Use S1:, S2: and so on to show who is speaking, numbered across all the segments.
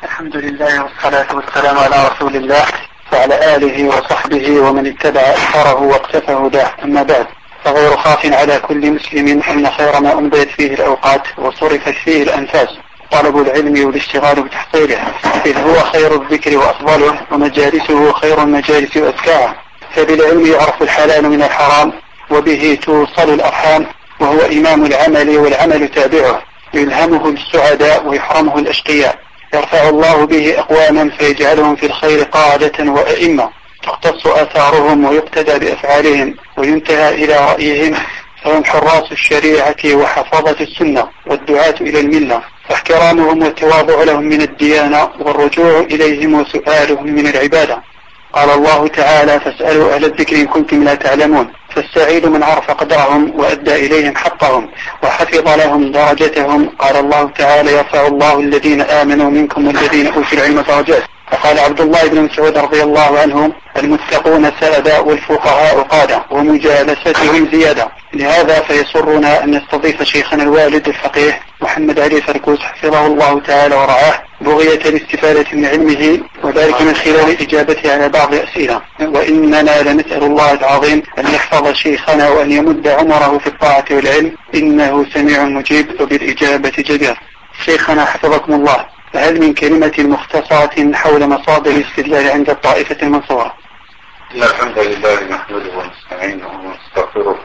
S1: الحمد لله والصلاة والسلام على رسول الله وعلى آله وصحبه ومن اتبع أثره واقتفى هداه. أما بعد، فغير خاف على كل مسلم أن خير ما أمضيت فيه الأوقات وصرفت فيه الأنفاس طلب العلم والاشتغال بتحصيله، إذ هو خير الذكر وأفضله، ومجالسه خير المجالس وأزكاها. فبالعلم يعرف الحلال من الحرام، وبه توصل الأرحام، وهو إمام العمل والعمل تابعه، يلهمه السعداء ويحرمه الأشقياء. يرفع الله به أقواما فيجعلهم في الخير قادة وأئمة، تقتص آثارهم ويقتدى بأفعالهم وينتهى إلى رأيهم، فهم حراس الشريعة وحفظة السنة والدعاة إلى الملة، فاحترامهم والتواضع لهم من الديانة، والرجوع إليهم وسؤالهم من العبادة. قال الله تعالى: فاسألوا أهل الذكر إن كنتم لا تعلمون. فالسعيد من عرف قدرهم وأدى إليهم حقهم وحفظ لهم درجتهم. قال الله تعالى: يرفع الله الذين آمنوا منكم والذين أوتوا العلم درجات. فقال عبد الله بن مسعود رضي الله عنه: المتقون سادة والفقهاء قادة ومجالستهم زيادة. لهذا فيسرنا أن نستضيف شيخنا الوالد الفقيه محمد علي فركوس حفظه الله تعالى ورعاه، بغية الاستفادة من علمه، وذلك من خلال إجابته على بعض الأسئلة. وإننا لنسأل الله العظيم أن يحفظ شيخنا وأن يمد عمره في الطاعة والعلم، إنه سميع مجيب وبالإجابة جدير. شيخنا حفظكم الله، فهل من كلمة مختصرة حول مصادر الاستدلال عند الطائفة المنصورة؟
S2: الحمد لله نحمده ونستعينه ونستغفره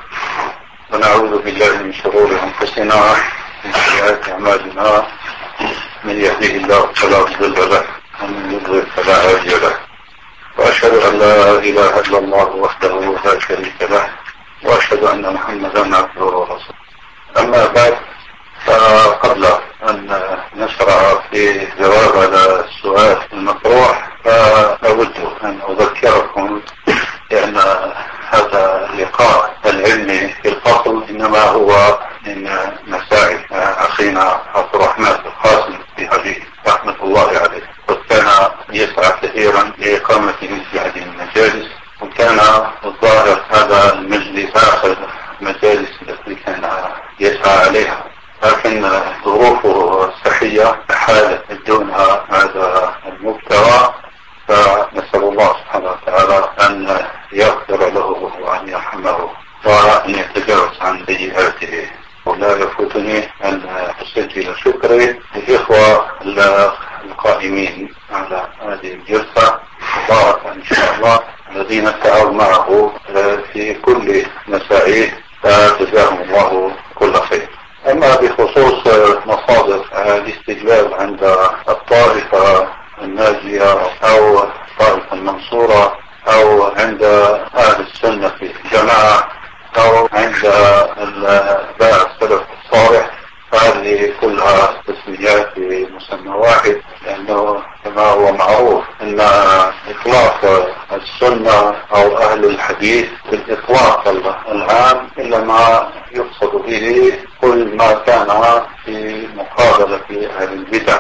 S2: ونعوذ بالله من شرور أنفسنا ومن سيئات أعمالنا، من يهده الله فلا مضل له ومن يضلل فلا هادي له، وأشهد أن لا إله إلا الله وحده لا شريك له، وأشهد أن محمدا عبده ورسوله. أما بعد، فقبل أن نشرع في جواب على السؤال المطروح، فأود أن أذكركم بأن هذا اللقاء العلمي في الفصل إنما هو من مساعي أخينا عبد الرحمن القاسم في حديث رحمة الله عليه، وكان يسعى كثيرا لإقامة مثل هذه المجالس، وكان الظاهر هذا المجلس آخر مجالس التي كان يسعى عليها، لكن ظروفه الصحية حالت دون هذا المبتغى، فنسأل الله سبحانه وتعالى أن يغفر له وأن يرحمه وأن يتجاوز عن سيئاته. ولا يفوتني أن أسجل شكري للإخوة القائمين على هذه الجلسة مباركة إن شاء الله، الذين سعوا معه في كل مساعيه، فجزاهم الله كل خير. أما بخصوص مصادر الاستدلال عند الطائفة الناجية أو الطائفة المنصورة أو عند أهل السنة في الجماعة أو عند الباع السلف الصالح، فهذه كلها تسميات بمسمى واحد، لأنه كما هو معروف أن إطلاق السنة أو أهل الحديث بالإطلاق العام إلا ما يقصد به كل ما كان في مقابلة أهل البدع،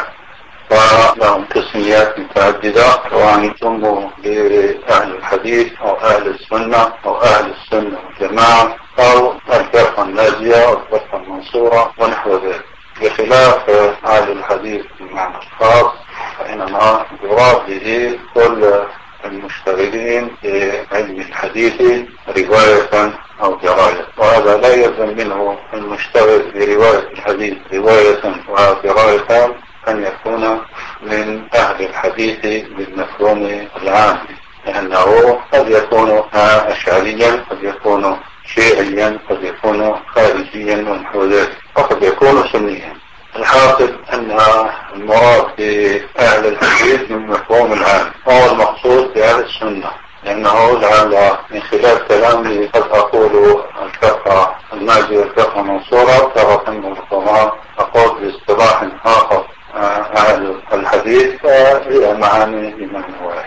S2: فلهم تسميات متعددة، سواء سموا بأهل الحديث أو أهل السنة أو أهل السنة والجماعة أو الفرقة الناجية أو الفرقة المنصورة ونحو ذلك. بخلاف أهل الحديث بمعنى الخاص، فإنما يراد به كل المشتغلين بعلم الحديث رواية أو دراية، وهذا لا يلزم منه المشتغل برواية الحديث رواية ودراية أن يكون من أهل الحديث بالمفهوم العام، لأنه قد يكون أشعريا، قد يكون شيعيا، قد يكون خارجيا ونحو ذلك، وقد يكون سنيا. الحاصل أن المراد بأهل الحديث من مفهوم العام هو المقصود بأهل السنة، لأنه لعل من خلال كلامي قد أقول الفرقة الناجية والفرقة المنصورة، ترى أن ربما أقول باصطلاح آخر أهل الحديث، فهي معاني بمعنى واحد.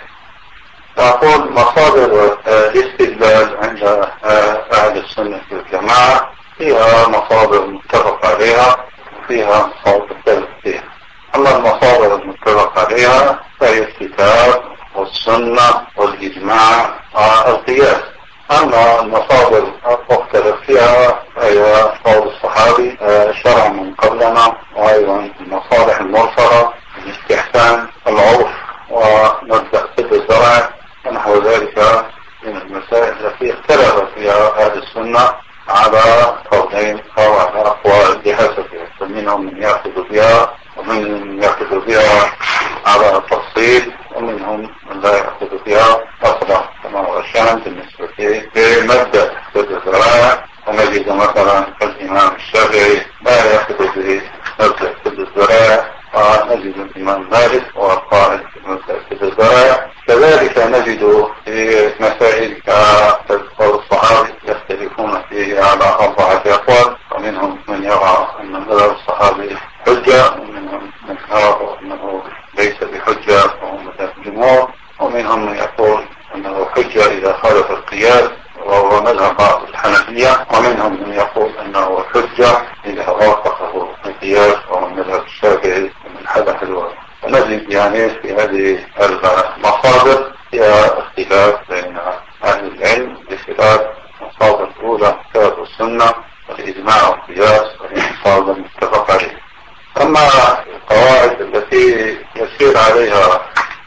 S2: أقول مصادر الاستدلال عند أهل السنة والجماعة فيها مصادر متفق عليها وفيها مصادر مختلف فيها. أما المصادر المتفق عليها فهي الكتاب والسنة والإجماع والقياس. أما المصادر المختلف فيها فهي قول الصحابي شرع من قبلنا، وأيضا المصالح المرسلة، الاستحسان العرف ومبدأ سد الزرع ونحو ذلك من المسائل التي اختلف فيها أهل السنة على قولين أو على أقوال بحسبها، فمنهم من يأخذ بها ومن يأخذ بها على التفصيل ومنهم من لا يأخذ بها أصلا، كما هو الشأن بالنسبة لمبدأ سد الزرع. ونجد مثلا الإمام الشافعي لا يأخذ بمبدأ سد الزرع، ونجد الإمام مالك وقائد بمبدأ سد الزرع. كذلك نجد في مسائل كقول الصحابي يختلفون فيه على 4 أقوال، ومنهم من يرى أن مذهب الصحابي حجة، ومنهم من يرى أنه ليس بحجة وهو مذهب الجمهور، ومنهم من يقول أنه حجة إذا خالف القياس وهو مذهب بعض الحنفية، ومنهم من يقول أنه حجة إذا وافقه القياس وهو مذهب الشافعي ومن حذف الوالد. ونجد يعني في هذه المصادر فيها اختلاف بين أهل العلم بخلاف المصادر الأولى كتاب السنة والإجماع والقياس والمصادر المتفق عليه. أما القواعد التي يسير عليها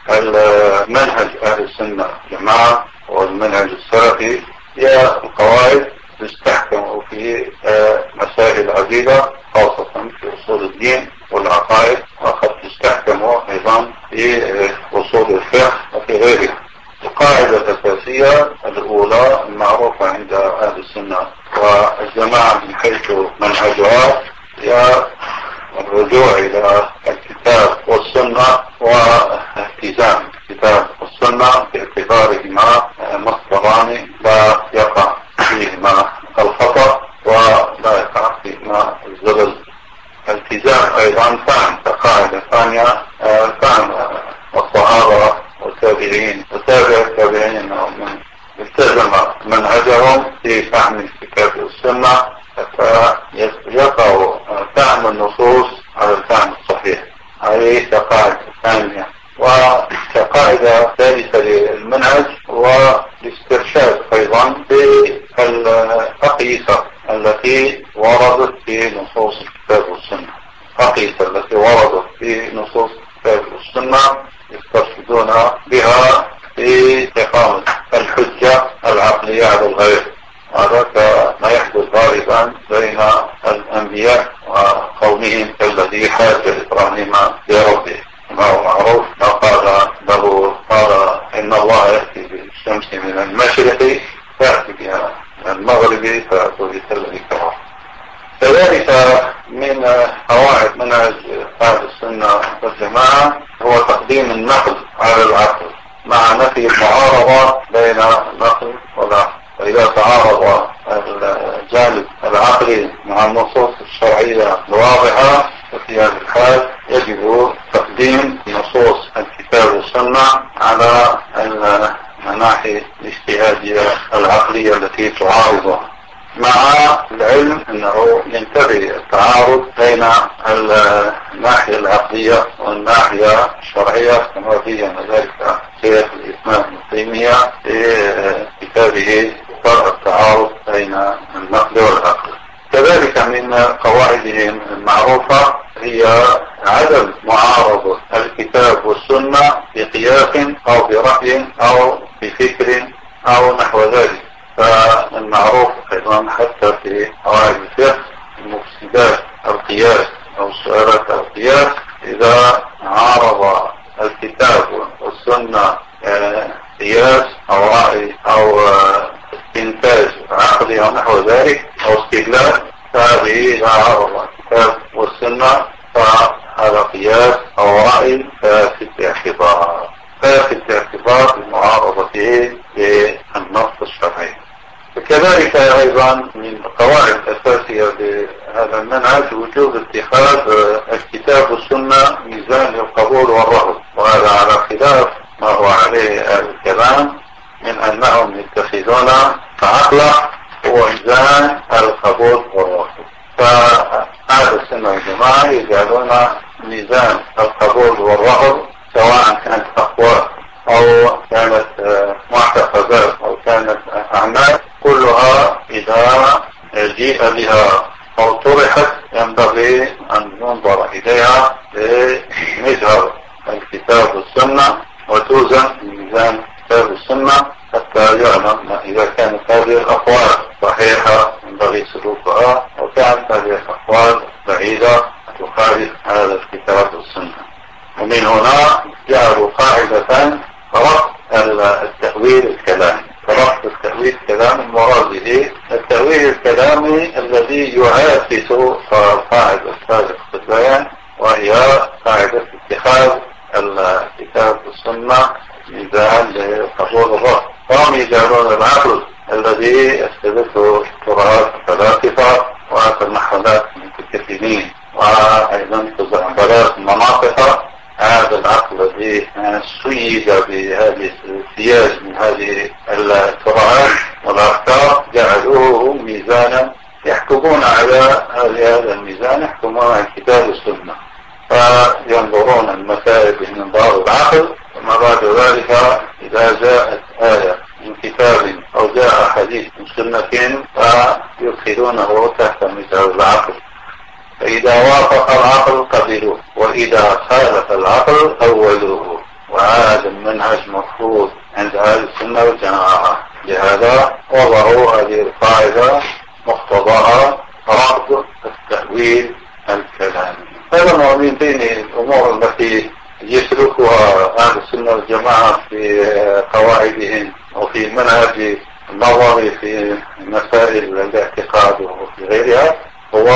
S2: المنهج أهل السنة والجماعة والمنهج السلفي هي القواعد تستحكم في مسائل عديدة، خاصة في أصول الدين والعقائد، وقد تستحكم أيضا في أصول الفقه وفي غيرها. القاعدة الأساسية الأولى المعروفة عند أهل السنة والجماعة من حيث منهجها هي الرجوع إلى الكتاب والسنة والتزام الكتاب والسنة باعتبارهما مصدران لا يقع فيهما الخطأ ولا يقع فيهما الزلل. التزام أيضا فهم كقاعدة ثانية، فهم الصحابة والتابعين وتابع التابعين من التزم منهجهم في فهم الكتاب والسنة حتى يقع فهم النصوص على الفهم الصحيح. هذه كقاعدة ثانية. وكقاعدة ثالثة للمنهج والاسترشاد أيضا بالأقيسة التي وردت في نصوص الكتاب والسنة. الأقيسة التي وردت في نصوص الكتاب والسنة يسترشدون بها في إقامة الحجة العقلية على الغير. هذا ما يحدث غالبا بين الأنبياء وقومهم كالذي حاج إبراهيم لربه، ما هو معروف ما قال له قال إن الله يأتي بالشمس من المشرق فأتي بها من المغرب فأتي الذي كفر. كذلك من قواعد منهج أهل السنة والجماعة هو تقديم النقل على العقل مع نفي المعارضة بين النقل والعقل. فإذا تعارض الجانب العقلي مع النصوص الشرعية الواضحة ففي هذا الحال يجب تقديم نصوص الكتاب والسنة على المناحي الاجتهادية العقلية التي تعارضها، مع العلم أنه ينتبه التعارض بين الناحية العقلية والناحية الشرعية كما بين ذلك شيخ الإسلام ابن تيمية في كتابه فرع التعارض بين النقل والعقل. كذلك من قواعدهم المعروفة هي عدم معارضة الكتاب والسنة بقياس أو برأي أو بفكر أو نحو ذلك. فالمعروف أيضا حتى في قواعد الفقه مفسدات القياس أو سؤالات القياس إذا عارض الكتاب والسنة قياس أو رأي أو استنتاج عقلي أو نحو ذلك أو استدلال، فهذه إذا عارض الكتاب والسنة فهذا قياس أو رأي فاسد باعتبار بمعارضته بالنص الشرعي. وكذلك أيضا من القواعد الأساسية لهذا المنهج وجوب اتخاذ الكتاب والسنة ميزان للقبول والرفض، وهذا على خلاف ما هو عليه الكلام من أنهم يتخذون عقله هو ميزان القبول والرفض. فأهل السنة والجماعة يجعلون ميزان القبول والرفض سواء كانت أقوال أو كانت معتقدات أو كانت أعمال كلها إذا جيء بها أو طرحت ينبغي أن ينظر إليها بمجهر الكتاب الكتاب والسنة وتوزن بميزان الكتاب والسنة حتى يعلم إذا كانت هذه الأقوال صحيحة ينبغي سلوكها وكانت هذه الأقوال بعيدة تخالف هذا الكتاب والسنة. ومن هنا جعلوا قاعدة رفض التأويل الكلامي. رفض التأويل الكلامي المراد به التأويل الكلامي الذي يعاكس قاعدة السابق في البيان، وهي قاعدة اتخاذ الكتاب والسنة ميزان لقبول الرفض. وهم يجعلون العقل الذي استدته التراث الفلاسفة وتنحلات المتكلمين وأيضا تزعبلات المناطق، هذا العقل الذي سيد بهذه السياج من هذه التراث والأفكار جعلوه ميزانا يحكمون على هذا الميزان، يحكمون على الكتاب والسنة، فينظرون المسائل بمنظار العقل. ثم بعد ذلك إذا جاءت آية من كتاب أو جاء حديث من سنة فيدخلونه تحت مثال العقل، فإذا وافق العقل قبلوه وإذا خالف العقل أولوه. وهذا المنهج مرفوض عند أهل السنة والجماعة، لهذا وضعوا هذه القاعدة مقتضاها رفض التأويل الكلامي. هذا من بين الأمور التي يسلكها أهل السنة والجماعة في قواعدهم وفي منهج النظر في مسائل الاعتقاد وفي غيرها، هو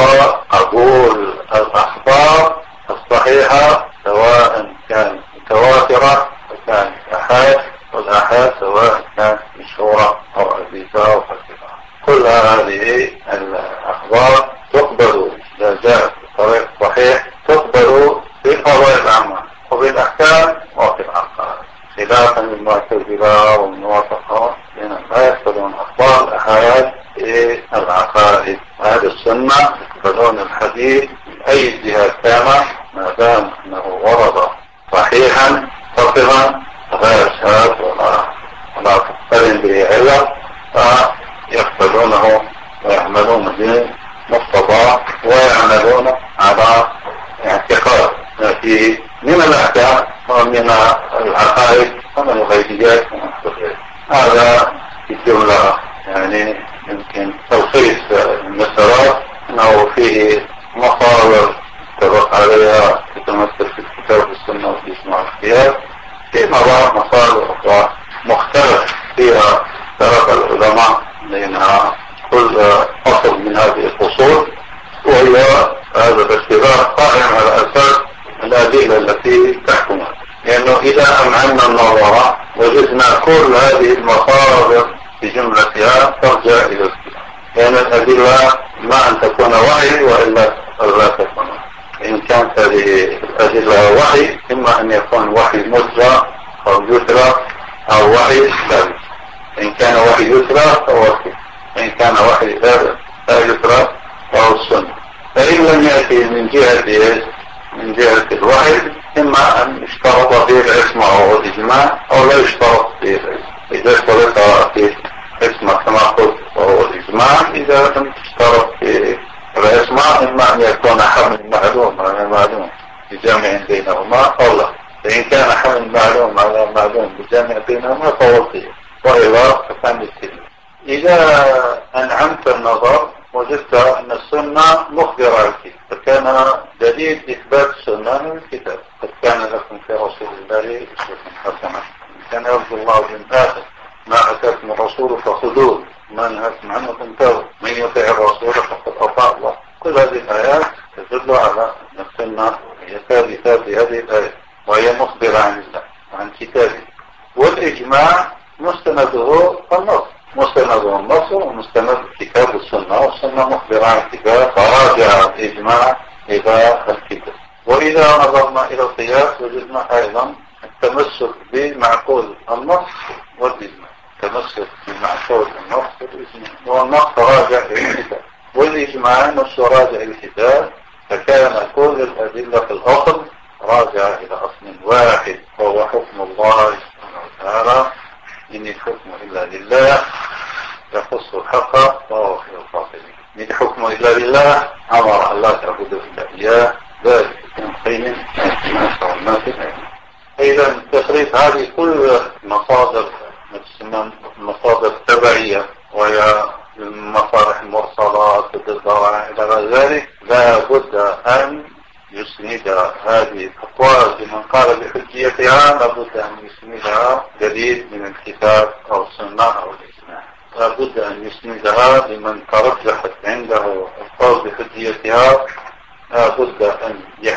S2: قبول الأخبار الصحيحة سواء كان متواترة وكان أحاد، والأحاد سواء كان مشهورة أو عزيزة أو خفيفة. كل هذه الأخبار تقبل إذا جاءت بطريق صحيح، تقبل في قضايا الأعمال وفي الأحكام وفي العقائد، خلافا للمعتزلة والموافقة لأن لا يقبلون أخبار الأحاد في العقائد. أهل السنة يقبلون الحديث من أي جهة كان ما دام أنه ورد صحيحا فصلا غير شاذ ولا تقترن به علة، فيقبلونه ويعملون به مقتضاه ويعملون على اعتقاد ما فيه من الأحكام ومن العقائد ومن الغيبيات ومن الغيبيات. هذا في الجملة يعني يمكن تلخيص المسارات أنه فيه مصادر اتفق عليها تتمثل في الكتاب والسنة والإجماع والقياس، في مصادر أخرى مختلف فيها طرق العلماء لأنها كل أصل من هذه الأصول، وهي هذا الاختلاف قائم على أساس الأدلة التي تحكمها. لأنه إذا أمعنا النظر وجدنا كل هذه المصادر في جملتها ترجع إلى الكتاب، لأن الأدلة ما أن تكون وحي وإلا لا تكون. إن كانت هذه الأدلة وحي إما أن يكون وحي متلى أو يتلى أو وحي لا. إن كان وحي يتلى فهو الكتاب، إن كان وحي لا يتلى فهو السنة. فإن لم يأتي من جهة الوحي إما أن يشترط فيه العصمة أو الإجماع أو لا يشترط فيه العصمة. إذا اشترط فيه العصمة كما قلت وهو الإجماع، إذا لم تشترط فيه العصمة إما أن يكون حمل معلوم على معلوم بجامع بينهما أو لا. فإن كان حمل معلوم على معلوم بجامع بينهما فهو فيه، وإذا فكان السنة. إذا أنعمت النظر وجدت أن السنة مخبرة عن الكتاب، فكان دليل إثبات السنة من الكتاب. قد كان لكم في رسول الله أسوة حسنة كان يرجو الله بالآخر ما أتاكم الرسول فخذوه ما نهاكم عنه فانتهوا من يطيع الرسول فقد أطاع الله. كل هذه الآيات تدل على أن السنة هي ثابتة بهذه الآيات وهي مخبرة عن الله وعن كتابه. والإجماع مستنده النص، مستنده النص ومستند الكتاب والسنة، والسنة مخبرة عن الكتاب فراجع الإجماع إلى الكتاب. وإذا نظرنا إلى القياس وجدنا أيضا التمسك بمعقول النص والإجماع، التمسك بمعقول النص والإجماع، والنص راجع إلى الكتاب والإجماع نفسه راجع إلى الكتاب. فكان كل الأدلة في الأصل راجع إلى أصل واحد وهو حكم الله سبحانه وتعالى. إن الحكم إلا لله يخص الحق وهو خير الفاصلين. إن الحكم إلا لله أمر الله تعبده إلا إياه، ذلك من خير الناس والناس. إذا تخريج هذه كل مصادر مصادر تبعية وهي المصالح المرسلات والدواعي إلى غير ذلك، لا بد أن يسند هذه الأقوال لمن قال بحجيتها، لا بد أن يسندها دليل من الكتاب أو السنة أو الإجماع، لا بد أن يسندها لمن ترجحت عنده القول بحجيتها، لا بد أن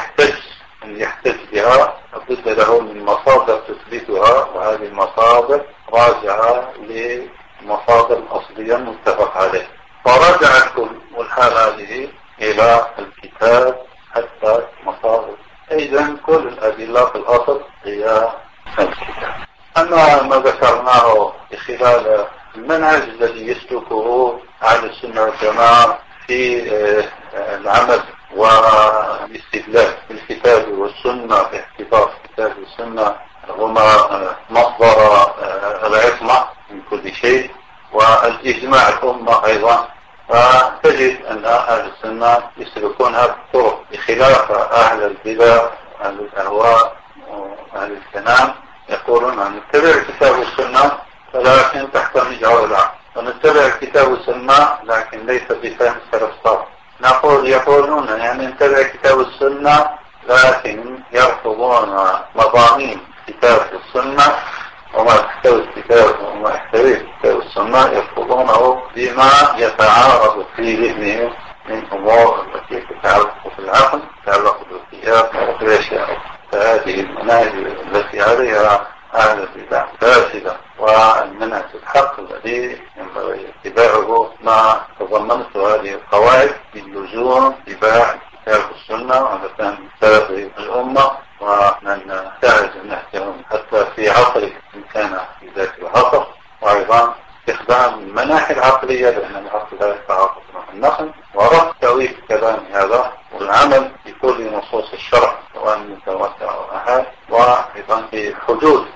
S2: يحتج بها، لابد له من مصادر تثبتها، وهذه المصادر راجعة لمصادر أصلية متفق عليه، فرجع الكل والحال هذه إلى الكتاب حتى مصادر. إذن كل الأدلة في الأصل هي الكتاب. أما ما ذكرناه خلال المنهج الذي يسلكه أهل السنة والجماعة في العمل والاستدلال بالكتاب والسنة، باعتبار الكتاب والسنة هما مصدر العصمة من كل شيء، والإجماع الأمة أيضا، فتجد أن أهل السنة يسلكون هذه الطرق بخلاف أهل البدع وأهل الأهواء وأهل الكلام، يقولون أن نتبع الكتاب والسنة ولكن تحت مجعول العقل، ونتبع الكتاب والسنة لكن ليس بفهم السلف الصالح. يقولون يعني نتبع الكتاب والسنة لكن يرفضون مضامين الكتاب والسنة، وما يحتوي الكتاب وما يحتوي الكتاب والسنة يرفضونه بما يتعارض في ذهنهم من أمور التي تتعلق بالعقل، تتعلق بالقياس والأشياء. فهذه المناهج التي عليها أهل البدع فاسدة، والمنهج الحق الذي ينبغي اتباعه ما تضمنته هذه القواعد باللزوم اتباع الكتاب والسنة على فهم سلف الأمة، ومن تعز نهجهم حتى في عصره إن كان في ذات العصر، وأيضا استخدام المناحي العقلية لأن العقل لا يتعاطف مع النقل، ورفض تأويل كلام هذا والعمل بكل نصوص الشرع سواء متواتر أو أحاد، وأيضا بحدود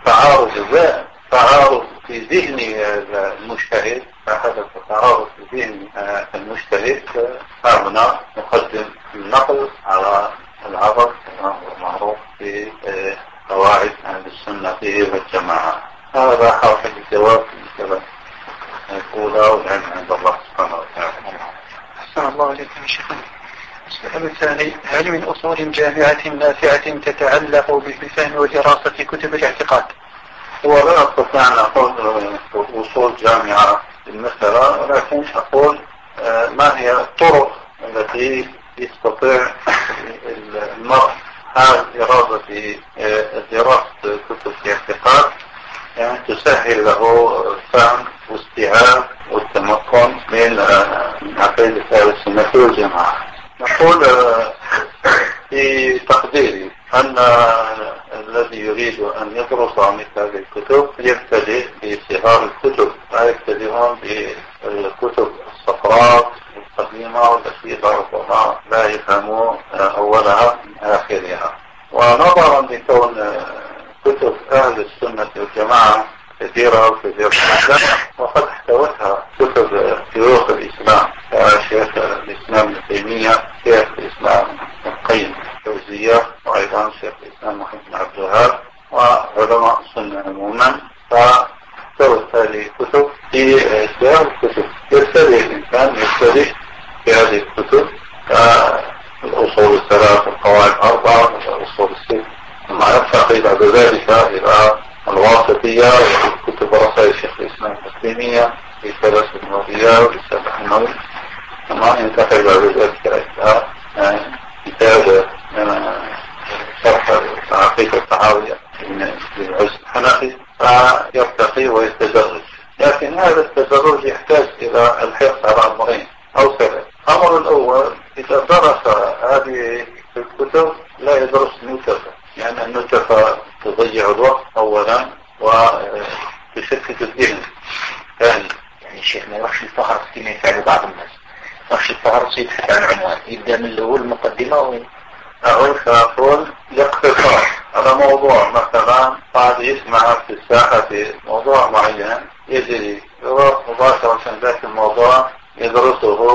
S2: تعارض في ذهن المجتهد، فحدث تعارض في ذهن المجتهد فهنا نقدم النقل على العقل كما هو معروف في قواعد أهل السنة والجماعة. هذا حاصل الجواب كما الأولى، والعلم عند الله سبحانه وتعالى.
S1: أحسن الله عليكم يا شيخنا. السؤال الثاني: هل من أصول جامعة نافعة تتعلق بفهم ودراسة كتب الاعتقاد؟
S2: ولا أستطيع أن أقول أصول جامعة بالمسألة، ولكن أقول ما هي الطرق التي يستطيع المرء حال إرادة دراسة كتب الاعتقاد يعني تسهل له الفهم واستيعاب والتمكن من عقيدة أهل السنة والجماعة. نقول في تقديري أن الذي يريد أن يدرس مثل هذه الكتب يبتدئ بصغار الكتب، لا يبتدئون بالكتب الصفراء القديمة والتي ربما لا يفهموا أولها من آخرها. ونظرا لكون كتب أهل السنة والجماعة كثيرة وكثيرة وقد احتوتها كتب شيوخ الإسلام كشيخ الإسلام ابن تيمية، شيخ الإسلام ابن القيم الجوزية، وأيضا شيخ الإسلام محمد بن عبد الوهاب وعلماء السنة عموما، فاحتوت هذه الكتب في سياق الكتب. يبتدئ الإنسان في هذه الكتب الأصول الثلاث والقواعد الأربعة والأصول الست، ثم يرتقي بعد ذلك إلى الواسطية وكتب رسائل شيخ الإسلام ابن تيمية في ثلاث النووية ورسالة النووي، ثم ينتقل بعد ذلك إلى كتاب شرح العقيدة الطحاوية من العز الحنفي، فيرتقي ويتدرج. لكن هذا التدرج يحتاج إلى الحرص على أمرين أو ثلاث. الأمر الأول: إذا درس هذه الكتب لا يدرس نوتفة، يعني النوتفة تضيع الوقت أولا وتشتت الذهن ثاني.
S3: يعني الشيخ ما يروحش الفهرس كما يفعل بعض الناس، يروحش الفهرس يبحث عن عنوان، يبدأ من الأول المقدمة
S2: فأقول يقتصر على موضوع، مثلا قاعد يسمع في الساحة في موضوع معين، يجري يروح مباشرة ذاك الموضوع يدرسه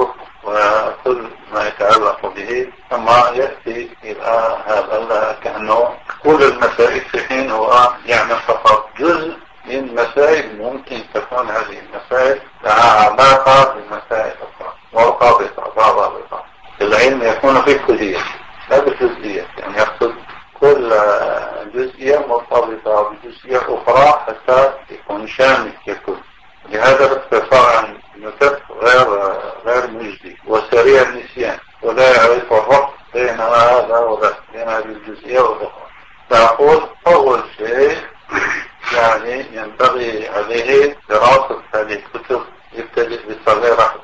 S2: وكل ما يتعلق به، ثم يأتي إلى هذا كأنه كل المسائل في حين هو يعمل فقط جزء من مسائل ممكن تكون هذه المسائل لها علاقة بالمسائل الأخرى مرتبطة بعضها ببعض. العلم يكون في كلية لا بالجزئية، يعني يقصد كل جزئية مرتبطة بجزئية أخرى حتى يكون شامل ككل. لهذا الاختصار عن النكت غير مجدي وسريع النسيان، ولا يعرف الربط بين هذا وذاك، بين هذه الجزئية والأخرى. فأقول أول شيء يعني ينبغي عليه دراسة هذه الكتب، يبتدئ بالصغيرة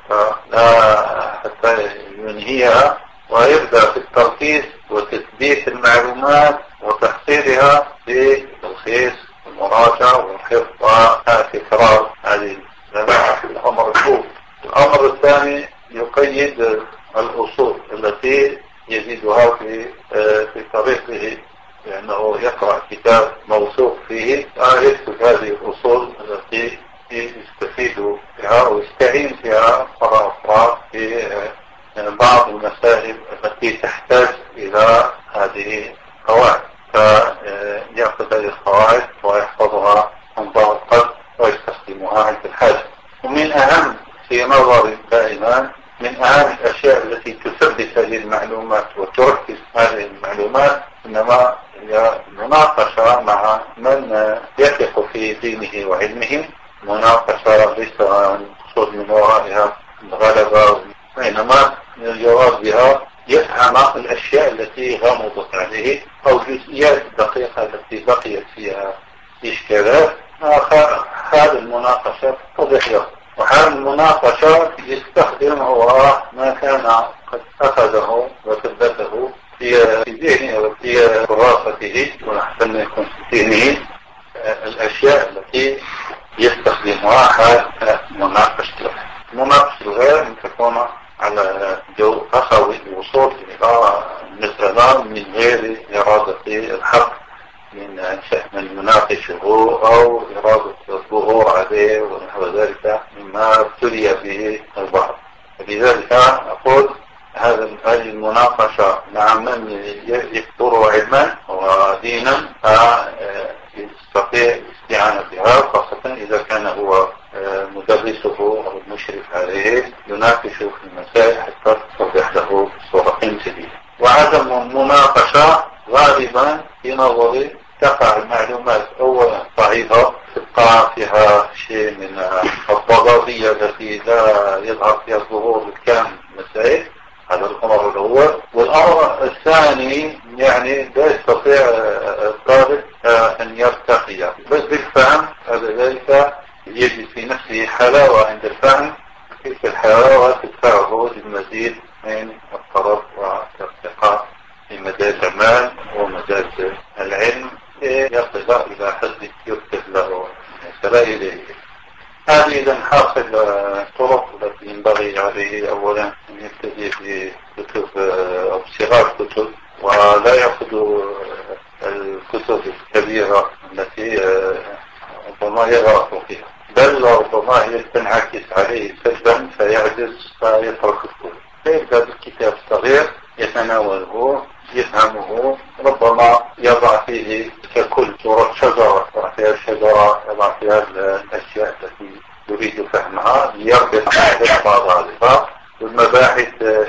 S2: حتى ينهيها، ويبدأ في التركيز وتثبيت المعلومات وتحصيلها بتلخيص المراجعة والحفظ وتكرار هذه الأمر الأول. الأمر الثاني يقيد الأصول التي يجدها في طريقه، لأنه يقرأ كتاب موثوق فيه يكتب هذه الأصول التي يستفيد بها ويستعين بها مرة أخرى في بعض المسائل التي تحتاج إلى هذه القواعد، فيأخذ هذه القواعد ويحفظها عن ظهر القلب ويستخدمها عند الحاجة. ومن أهم في نظري دائما من أهم الأشياء التي تثبت هذه المعلومات وتركز هذه المعلومات إنما هي مناقشة مع من يثق في دينه وعلمه، مناقشة ليس المقصود من ورائها الغلبة، وإنما الجواب بها يفهم الأشياء التي غمضت عليه أو جزئيات دقيقة التي بقيت فيها إشكالات. هذه المناقشة تضح له، وهذه المناقشة يستخدم هو ما كان قد أخذه وثبته في ذهنه وفي دراسته، وأحسن يكون في ذهنه الأشياء التي يستخدمها حال مناقشة الغير. مناقشة الغير أن تكون على جو أخوي الوصول إلى مثلا من غير إرادة الحق من مناقشه أو إرادة الظهور عليه ونحو ذلك مما ابتلي به البعض. لذلك أقول هذه المناقشة مع من يكثر علما ودينا يستطيع الاستعانة بها، خاصة إذا كان هو مدرسه أو المشرف عليه يناقشه في المسائل حتى تصبح له صورة جديدة. وعدم المناقشة غالبا في نظري تقع المعلومات أولا ضعيفة، تبقى فيها شيء من الضبابية التي لا يظهر فيها الظهور الكامل المسائل. هذا الأمر الأول. والأمر الثاني يعني لا يستطيع الطالب أن يرتقي بس بالفهم، هذا ذلك يجد في نفسه حلاوة عند الفهم، تلك الحلاوة تدفعه للمزيد من الطلب والارتقاء في مجال المال ومجال العلم يصل إلى حد يكتب له سلائل. هذه إذا حاصل الطرق التي ينبغي عليه أولا أن يبتدي بكتب أو بصغار كتب، ولا يأخذ الكتب الكبيرة التي ربما يغرق فيها، بل ربما هي تنعكس عليه سلبا فيعجز فيترك الكتب. فيبدأ بالكتاب الصغير يتناوله يفهمه، ربما يضع فيه ككل صورة شجرة، يضع فيها الشجرة، يضع فيها الأشياء التي يريد فهمها ليربط بعضها ببعض، والمباحث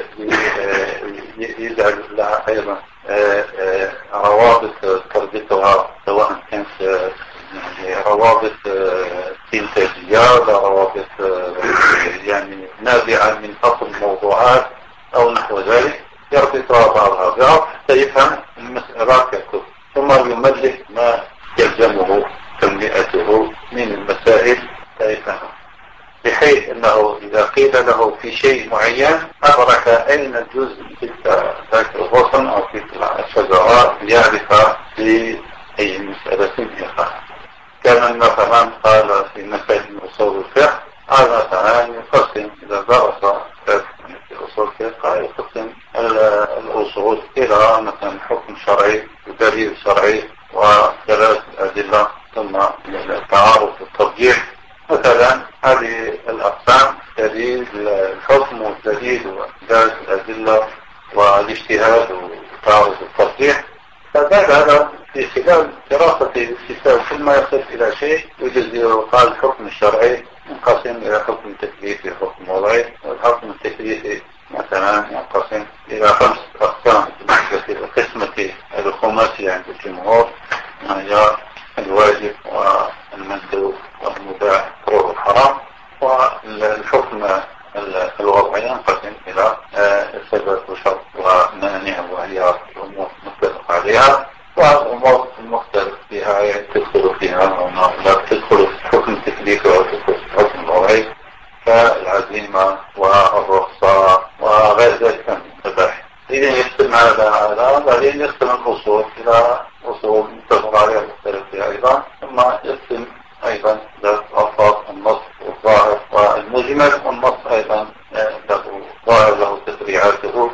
S2: يجعل لها أيضا روابط تربطها، سواء كانت روابط إنتاجية ولا روابط يعني نابعة من أصل الموضوعات أو نحو ذلك، يربطها بعضها ببعض حتى يفهم المسألة ككل، ثم يملك ما يلزمه تملئته من المسائل فيفهم، بحيث أنه إذا قيل له في شيء معين أدرك أين الجزء في ذاك الغصن أو في الشجرة يعرف في أي مسألة يقع. كان مثلا قال في مسائل أصول الفقه قال مثلا يقسم إذا درس في أصول الفقه يقسم الأصول إلى مثلا حكم شرعي ودليل شرعي ودلالة الأدلة ثم التعارض والترجيح. مثلا هذه الأقسام الدليل الحكم والدليل وإنجاز الأدلة والاجتهاد وتعرض الترجيح. فبعد هذا في خلال دراسة الكتاب كل ما يصل إلى شيء يجزي وقال الحكم الشرعي ينقسم إلى حكم تكليفي وحكم وضعي. والحكم التكليفي مثلا ينقسم إلى 5 أقسام بالنسبة للقسمة الخماسية عند الجمهور، هي الواجب والمندوب والمباح والحرام. والحكم الوضعي ينقسم إلى سبب وشرط ومانع وهي الأمور المتفق عليها، والأمور المختلف فيها تدخل فيها أو لا تدخل في الحكم التكليفي أو تدخل في الحكم الوضعي كالعزيمة والرخصة وغير ذلك من المباح. إذا يقسم هذا بعدين يقسم الأصول إلى أصول متفق عليها مختلف فيها أيضا، ثم يقسم أيضا الألفاظ النص والظاهر والمجمل، والنص أيضا له ظاهر له تفريعاته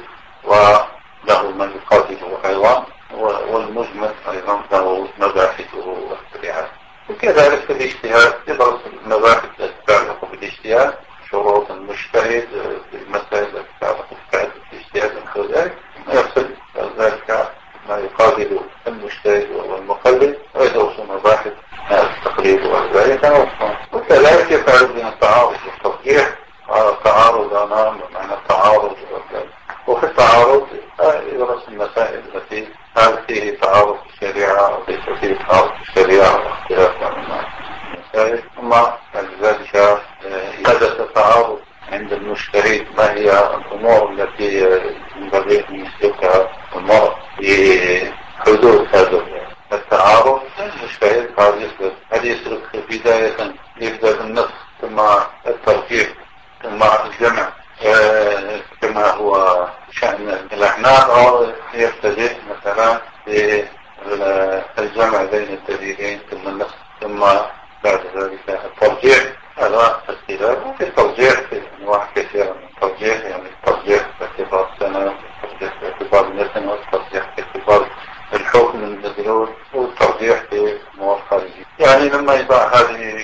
S2: وله من يقابله أيضا، والمجمل أيضا له مباحثه واختريعاته. وكذلك في الاجتهاد يدرس المباحث التي تتعلق بالاجتهاد، شروط المجتهد في المسائل التي تتعلق بالاجتهاد من ذلك، ويرسل ذلك ما يقابل المجتهد والمقلد، ويدرس مباحث التقليد وذلك. وكذلك يفعل بين التعارض والترجيح. التعارض أمام معنى التعارض، وفي التعارض يدرس المسائل التي هل فيه تعارض في الشريعة أو ليس فيه تعارض في الشريعة واختلاف المسائل. ثم لذلك حدث التعارض عند المجتهد ما هي الأمور التي ينبغي أن يسلكها المرء في حدود هذا التعارض. المجتهد هل يسلك بداية يبدأ بالنص ثم الترجيح ثم الجمع كما هو شأن الأحناف، أو يبتدئ مثلا بالجمع بين الدليلين ثم النص ثم بعد ذلك الترجيح. هذا اختلاف. وفي الترجيح في أنواع كثيرة من الترجيح، يعني الترجيح باعتبار السنة، الترجيح باعتبار المتن، والترجيح باعتبار الحكم المدلول، والترجيح في أمور خارجية. يعني لما يضع هذه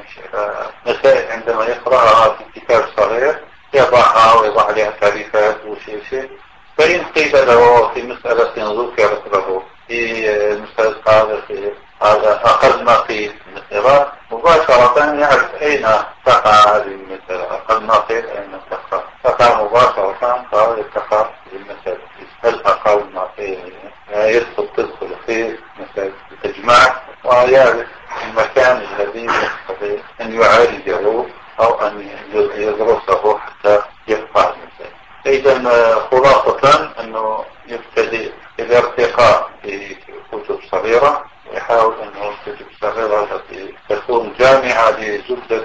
S2: مسائل عندما يقرأها في كتاب صغير يضعها ويضع عليها تعريفات وشيء، فإن قيل له في مسألة ذكرت له في مسألة هذا أقل ما قيل مثلا، مباشرة يعرف أين تقع هذه المسألة. أقل ما قيل أين تقع مباشرة، فيتقع بالمسألة الأقل ما قيل تدخل في مسألة الإجماع، ويعرف المكان الذي يستطيع أن يعالجه أو أن يدرسه حتى يقع المسألة. إذن خلاصة أنه يبتدئ الارتقاء في كتب صغيرة، ويحاول أنه الكتب الصغيرة التي تكون جامعة لزبدة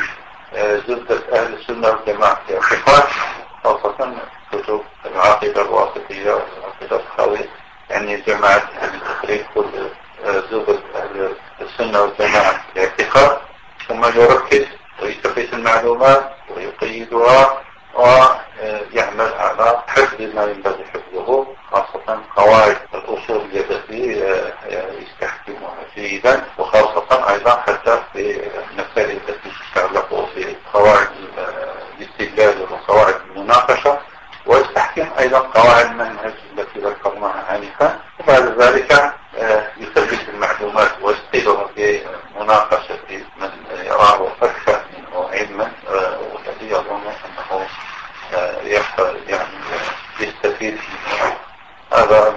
S2: أهل السنة والجماعة في الاعتقاد، خاصة كتب العقيدة الواسطية والعقيدة الخاوية، يعني جماعة أهل التقريب كل زبدة أهل السنة والجماعة في الاعتقاد، ثم يركز ويثبت المعلومات ويقيدها ويعمل على حفظ ما ينبغي حفظه، خاصة قواعد الأصول التي يستحكمها جيدا، وخاصة أيضا حتى في المسائل التي تتعلق في قواعد الاستدلال وقواعد المناقشة، ويستحكم أيضا قواعد المنهج التي ذكرناها آنفا. وبعد ذلك يثبت المعلومات ويستيقظها في مناقشة من يراه أكثر منه علما، والذي يظن أنه يعني يستفيد منه. هذا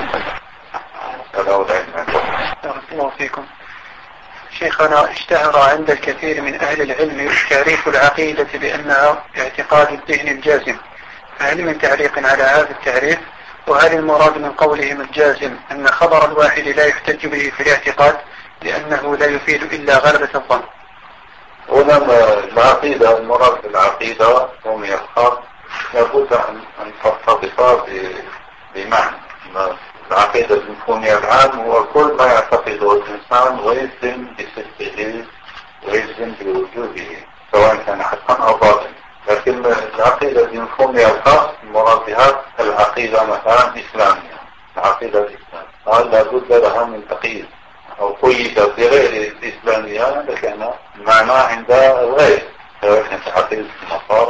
S2: العلم.
S1: بارك الله فيكم. شيخنا، اشتهر عند الكثير من أهل العلم تعريف العقيدة بأنها اعتقاد الذهن الجازم، فهل من تعليق على هذا التعريف؟ وهل المراد من قولهم الجازم أن خبر الواحد لا يحتج به في الاعتقاد لأنه لا يفيد إلا غلبة الظن؟
S2: هنا العقيدة، المراد بالعقيدة هم يقال لابد أن ترتبط بمعنى. العقيدة المفهومية العام هو كل ما يعتقده الإنسان ويجزم بصدقه ويجزم بوجوده سواء كان حقا أو باطلا. لكن العقيدة المفهومية الخاص المراد بها العقيدة مثلا إسلامية، العقيدة الإسلامية لابد لها من تقييد أو قيد بغير الإسلامية لكن معنى عند الغير، سواء كانت عقيدة النصارى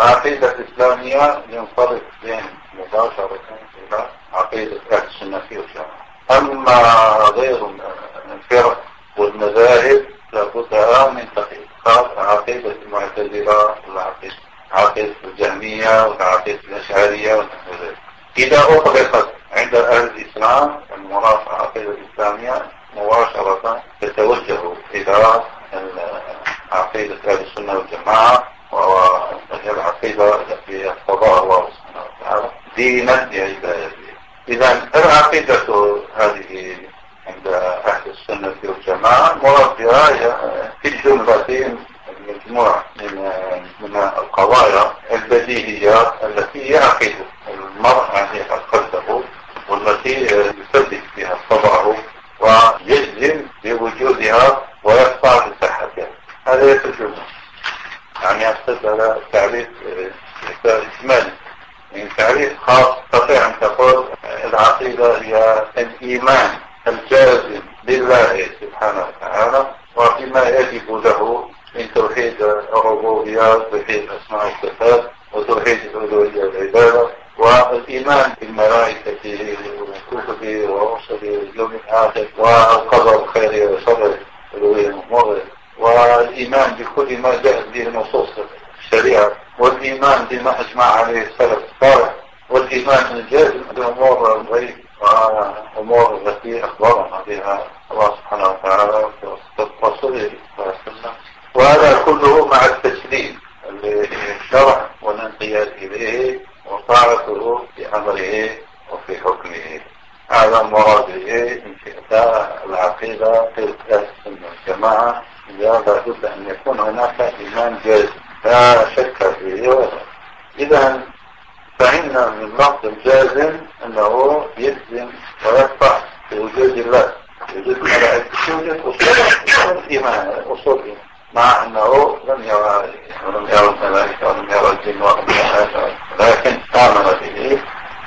S2: العقيدة الإسلامية ينفرد بين مباشرة إلى عقيدة أهل السنة والجماعة. أما غير الفرق والمذاهب لابد من تقييد عقيدة المعتزلة عقيدة الجهمية والعقيدة الأشعرية والمذاهب. إذا أطلقت عند أهل الإسلام المرافعة العقيدة الإسلامية مباشرة تتوجه إلى عقيدة أهل السنة والجماعة، وهي العقيدة التي اقتضاها الله سبحانه وتعالى دينا لعباده. إذا العقيدة هذه عند أهل السنة والجماعة مراد بها في الجملة مجموعة من القضايا البديهية التي هي عقيدة المرء يعني قلبه، والتي يصدق فيها طبعه ويجزم بوجودها ويقطع بصحتها. هذا يتجمع يعني أقصد على تعريف إجمالي، من تعريف خاص تستطيع أن تقول العقيدة هي الإيمان الجازم بالله سبحانه وتعالى وفيما يجب له من توحيد الربوبية وتوحيد الأسماء والصفات وتوحيد الألوهية والعبادة، والإيمان بالملائكة وكتبه ورسله واليوم الآخر والقدر الخير والشر والأمور، والإيمان بكل ما جاءت به نصوص الشريعة، والإيمان بما أجمع عليه السلف الصالح، والإيمان الجازم بأمور الغيب وأمور التي أخبرنا بها الله سبحانه وتعالى في رسوله صلى الله عليه وسلم. وهذا كله مع التسليم للشرع والانقياد إليه وطاعته في أمره وفي حكمه. هذا مراد به انتهاء العقيدة في أهل السنة والجماعة. لا بد أن يكون هناك إيمان جازم لا شك فيه. إذا فإن من لفظ الجازم أنه يجزم ويقطع بوجود الله، وجود الملائكة، وجود أصول الإيمان، أصول الإيمان، مع أنه لم يرى الملائكة ولم يرى الجن ولم يرى، لكن آمن به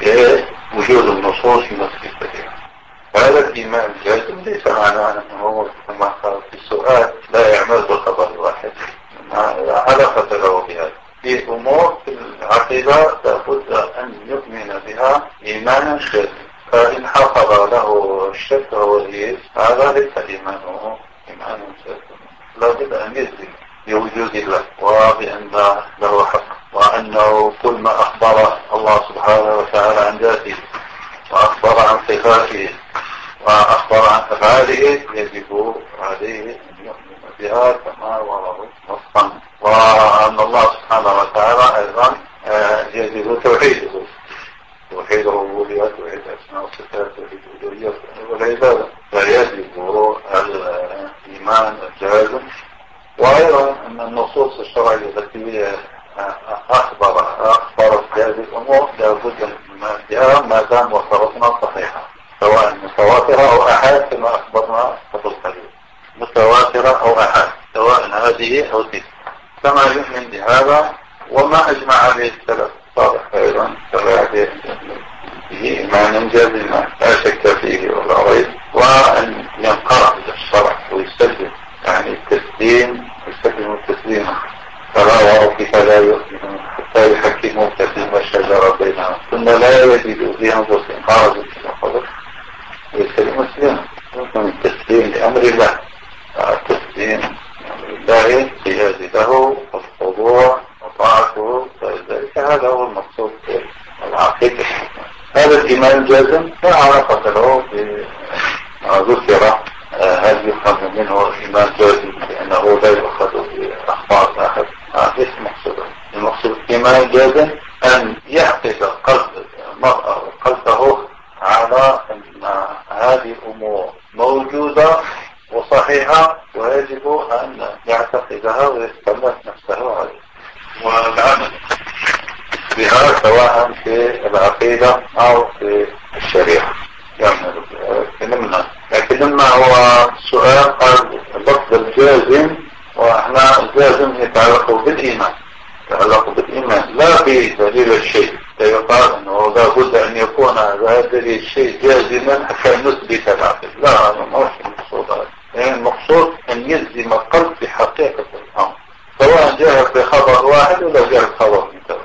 S2: بوجود النصوص المثبتة. هذا الإيمان الجازم ليس معناه أنه كما قال في السؤال لا يعمل بالخبر الواحد، لا علاقة له بهذا. في أمور في العقيدة لابد أن يؤمن بها إيمانا جازما، فإن حصل له الشك واليأس هذا ليس إيمانه إيمانا جازما. لابد أن يجزم بوجود الله وبأن له حق، وأنه كل ما أخبر الله سبحانه وتعالى عن ذاته وأخبر عن صفاته وأخبر عن أفعاله يجب عليه أن يؤمن بها كما ورد نصا، وأن الله سبحانه وتعالى أيضا يجب توحيده، توحيد الربوبية، توحيد الأسماء والصفات، توحيد الألوهية والعبادة، فيجب الإيمان الجازم. وأيضا أن النصوص الشرعية التي أخبرت بهذه الأمور لابد من الإيمان بها ما دام وصلتنا صحيحة، سواء متواترة أو أحاد كما أخبرنا قبل قليل، متواترة أو أحاد سواء هذه أو تلك، كما يؤمن بهذا وما أجمع عليه السلف الصالح أيضا فبعد إيمانا جازما لا شك فيه ولا ريب، وأن ينقرأ الشرع ويسلم يعني التسليم ويسلم التسليم، فلا وربك لا يؤمنون حتى يحكموا تسليم الشجرة بينهم ثم لا يجدوا في أنفسهم حرجا مما قضيت ويسلموا تسليما. يمكن التسليم لأمر الله، التسليم لأمر الله قيادته والخضوع وطاعته، فلذلك هذا هو المقصود في العقيدة. هذا الإيمان الجازم لا علاقة له بما ذكر هل يفهم منه إيمان جازم لأنه لا يؤخذ بأخبار أحد، ليس مقصودا. المقصود إيمان الجازم أن يعقد قلب المرأة وقلبه على أن هذه الأمور موجودة وصحيحة ويجب أن يعتقدها ويستمر نفسه عليها والعمل بها سواء في العقيدة أو في الشريعة. لكن لما هو سؤال قال اللفظ الجازم، وإحنا الجازم يتعلق بالإيمان، يتعلق بالإيمان لا بدليل الشيء، يقال أنه لا بد أن يكون هذا دليل الشيء جازما حتى نثبت العقل، لا هذا ما هو المقصود. يعني المقصود أن يلزم القلب بحقيقة الأمر، سواء جاء بخبر واحد ولا جاء بخبر مثال.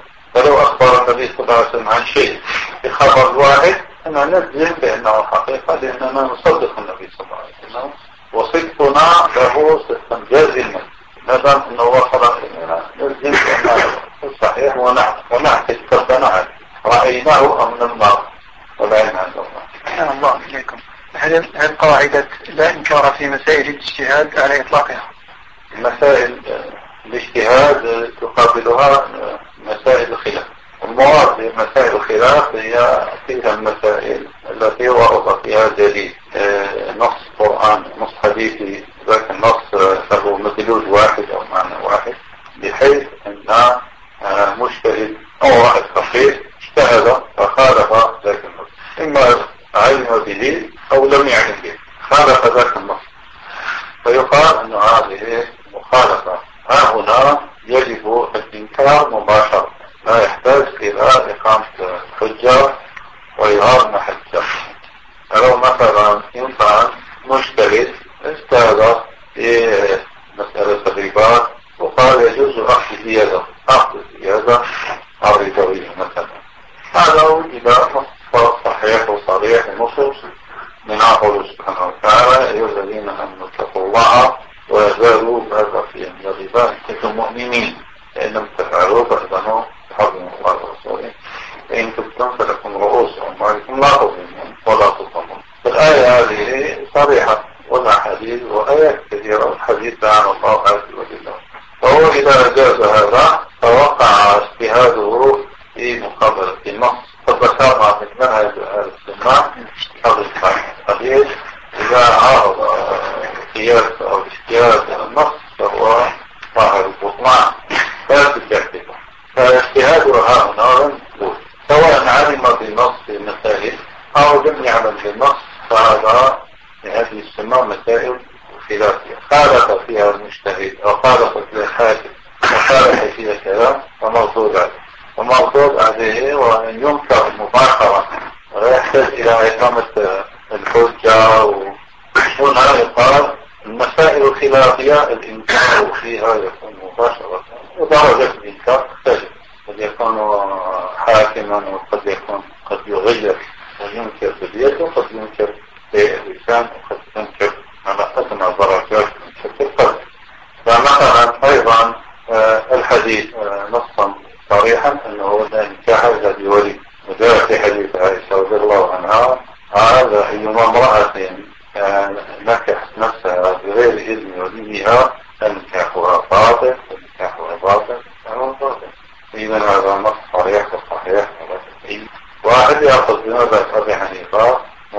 S2: خبر واحد أننا نجزم بأنه حقيقة لأننا نصدق النبي صلى الله عليه وسلم، وصدقنا له صدقا جازما ما دام أنه وصل إلينا نجزم بأنه صحيح ونعتقد ربنا رأيناه أم لم نره والعلم عند الله.
S1: الله إليكم. هل قاعدة لا إنكار في مسائل الاجتهاد على إطلاقها؟
S2: مسائل الاجتهاد تقابلها مسائل الخلاف. المراد بمسائل الخلاف هي تلك المسائل التي ورد فيها دليل نص قرآن نص حديثي، لكن نص له مدلول واحد أو معنى واحد، بحيث أن مجتهد أو واحد فقيه اجتهد فخالف ذاك النص، إما علم به أو لم يعلم به، خالف ذاك النص، فيقال أن هذه مخالفة. ها هنا يجب الإنكار مباشرة، لا يحتاج إلى إقامة حجة وإظهار محجة. لو مثلا إنسان مجتهد اجتهد في مسألة الربا وقال يجوز أخذ زيادة الربوية مثلا، هذا وجد نص صحيح وصريح ونصوص من قوله سبحانه وتعالى: أيها الذين آمنوا اتقوا الله وذروا ما بقي من الربا إن كنتم مؤمنين، فإن لم تفعلوا فأذنوا بحرم الله ورسوله فإن تبتم فلكم رؤوس أموالكم لا تظلمون ولا تظلمون. الآية هذه صريحة، والأحاديث وآيات كثيرة حديثة عن الله عز وجل. فهو إذا أجاز هذا فوقع اجتهاده في مقابلة النص. فذكرنا من منهج أهل السنة الحديث إذا عارض قياس أو اجتهاد النص فهو ظاهر البطلان فلا تجاهده. فاجتهادها هنا مقبول سواء علم بالنص في المسائل أو لم يعلم بالنص، فهذا هذه السنة مسائل خلافية خالف فيها المجتهد أو خالف فيها الحاكم وخالف فيها كلام ومردود عليه وأن ينكر مباشرة ولا يحتاج إلى إقامة الحجة. هنا يقال المسائل الخلافية الإنكار فيها يكون مباشرة، ودرجة الإنكار تختلف، قد يكون حاكما وقد يغير وينكر باليد وقد ينكر باللسان وقد ينكر على أدنى درجات من القلب. فمثلا أيضا الحديث نصا صريحا أنه لا نكاح إلا بولي، وجاء في حديث عائشة رضي الله عنها: هذا أيما امرأة نكحت نفسها بغير إذن وليها فنكاحها باطل ونكاحها باطل. إذا هذا نص صريح وصحيح. واحد يأخذ بمذهب أبي حنيفة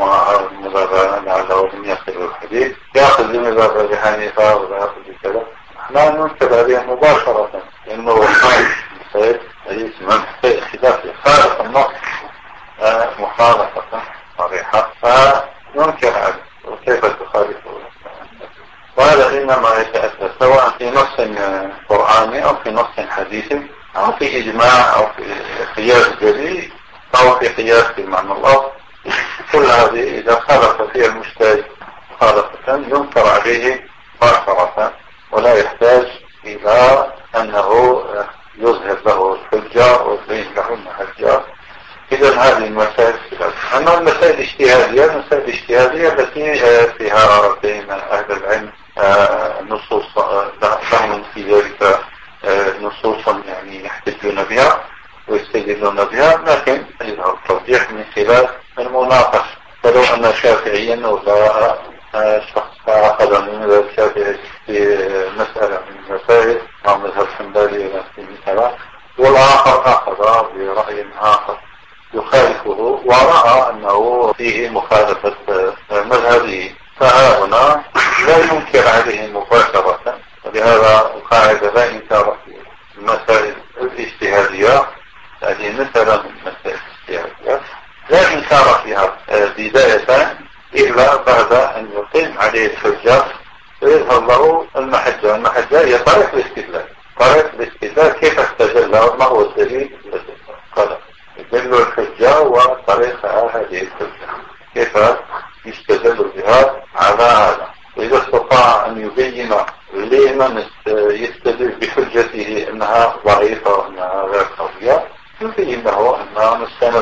S2: لعله لم يأخذ الحديث، يأخذ بمذهب أبي حنيفة ولا يأخذ بكذا، لا ننكر عليه مباشرة إنه خالف حديث من خلافه خالف النص مخالفة صريحة فننكر عليه. وكيف تخالفه؟ وهذا إنما يتأثر سواء في نص قرآني أو في نص حديثي أو في إجماع أو في قياس جديد أو في قياس بمعنى الله. كل هذه إذا خالف فيها المجتهد مخالفة ينكر عليه مباشرة ولا يحتاج إلى أنه يظهر له الحجة ويبين له المحجة. إذا هذه المسائل خلاف. أما المسائل الاجتهادية التي فيها بين أهل العلم نصوص لهم في ذلك نصوص يعني يحتجون بها ويستدلون بها، لكن يظهر التوضيح من خلال المناقشة. فلو أن شافعيا ولا شخص أخذ من مذهب الشافعي في مسألة من المسائل أو مذهب حنبلي في مثلا، والآخر أخذ برأي آخر يخالفه ورأى أنه فيه مخالفة مذهبه، فهنا لا ينكر عليه مباشرة. ولهذا القاعدة لا إنكار في المسائل الاجتهادية، هذه مثلا من المسائل الاجتهادية لا إنكار فيها بداية إلا بعد أن يقيم عليه الحجة ويظهر له المحجة. المحجة هي طريق الاستدلال كيف استدل، ما هو الدليل قال يدل الحجة وطريقها هذه الحجة كيف يستدل بها على هذا. وإذا استطاع أن يبين لمن يستدل بحجته أنها ضعيفة وأنها غير قوية يبين له أنها مستند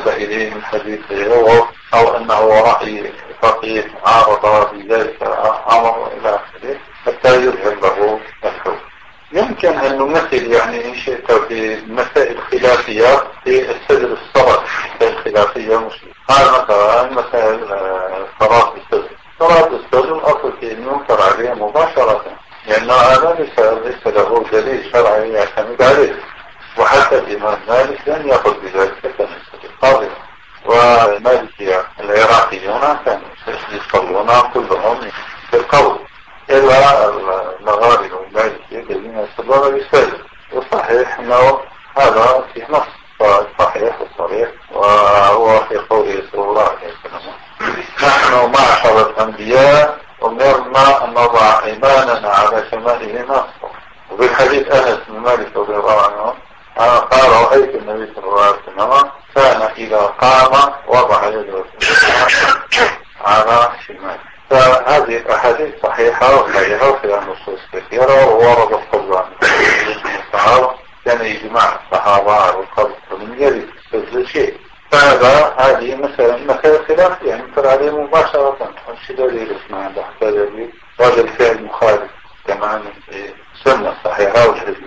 S2: استند إليه من حديثه هو أو أنه رأي فقيه عارض بذلك أمر إلى آخره حتى يظهر له الحكم. يمكن أن نمثل يعني إن شئت بمسائل خلافية في السجل الصلاة الخلافية مسلم. قال مثلا مسائل صلاة السجل. صلاة السجل أصل في أن ينكر عليه مباشرة لأن هذا ليس له دليل شرعي يعتمد عليه. وحتى الإمام مالك لم يقل بذلك كمسألة القاضية. والمالكية العراقيون كانوا يصلون كلهم بالقول إلا المغارب المالكية الذين يصلون بالسجد. وصحيح أنه هذا في نص صحيح وصريح وهو في قوله صلى الله عليه وسلم نحن معشر الأنبياء أمرنا أن نضع إيماننا على شمائل نصر. وبالحديث أنس بن مالك رضي الله عنه قال رأيت النبي صلى الله عليه وسلم كان إذا قام وضع يده على شماله. فهذه الأحاديث صحيحة وصحيحة وفيها نصوص كثيرة وورد القول عن الصحابة كان يجمع الصحابة على القول من يريد كل شيء. هذه مسألة خلافية ينكر عليه مباشرة. الشيء دليل اسمه عنده حتى دليل هذا الفعل مخالف كمان في السنة الصحيحة والحديث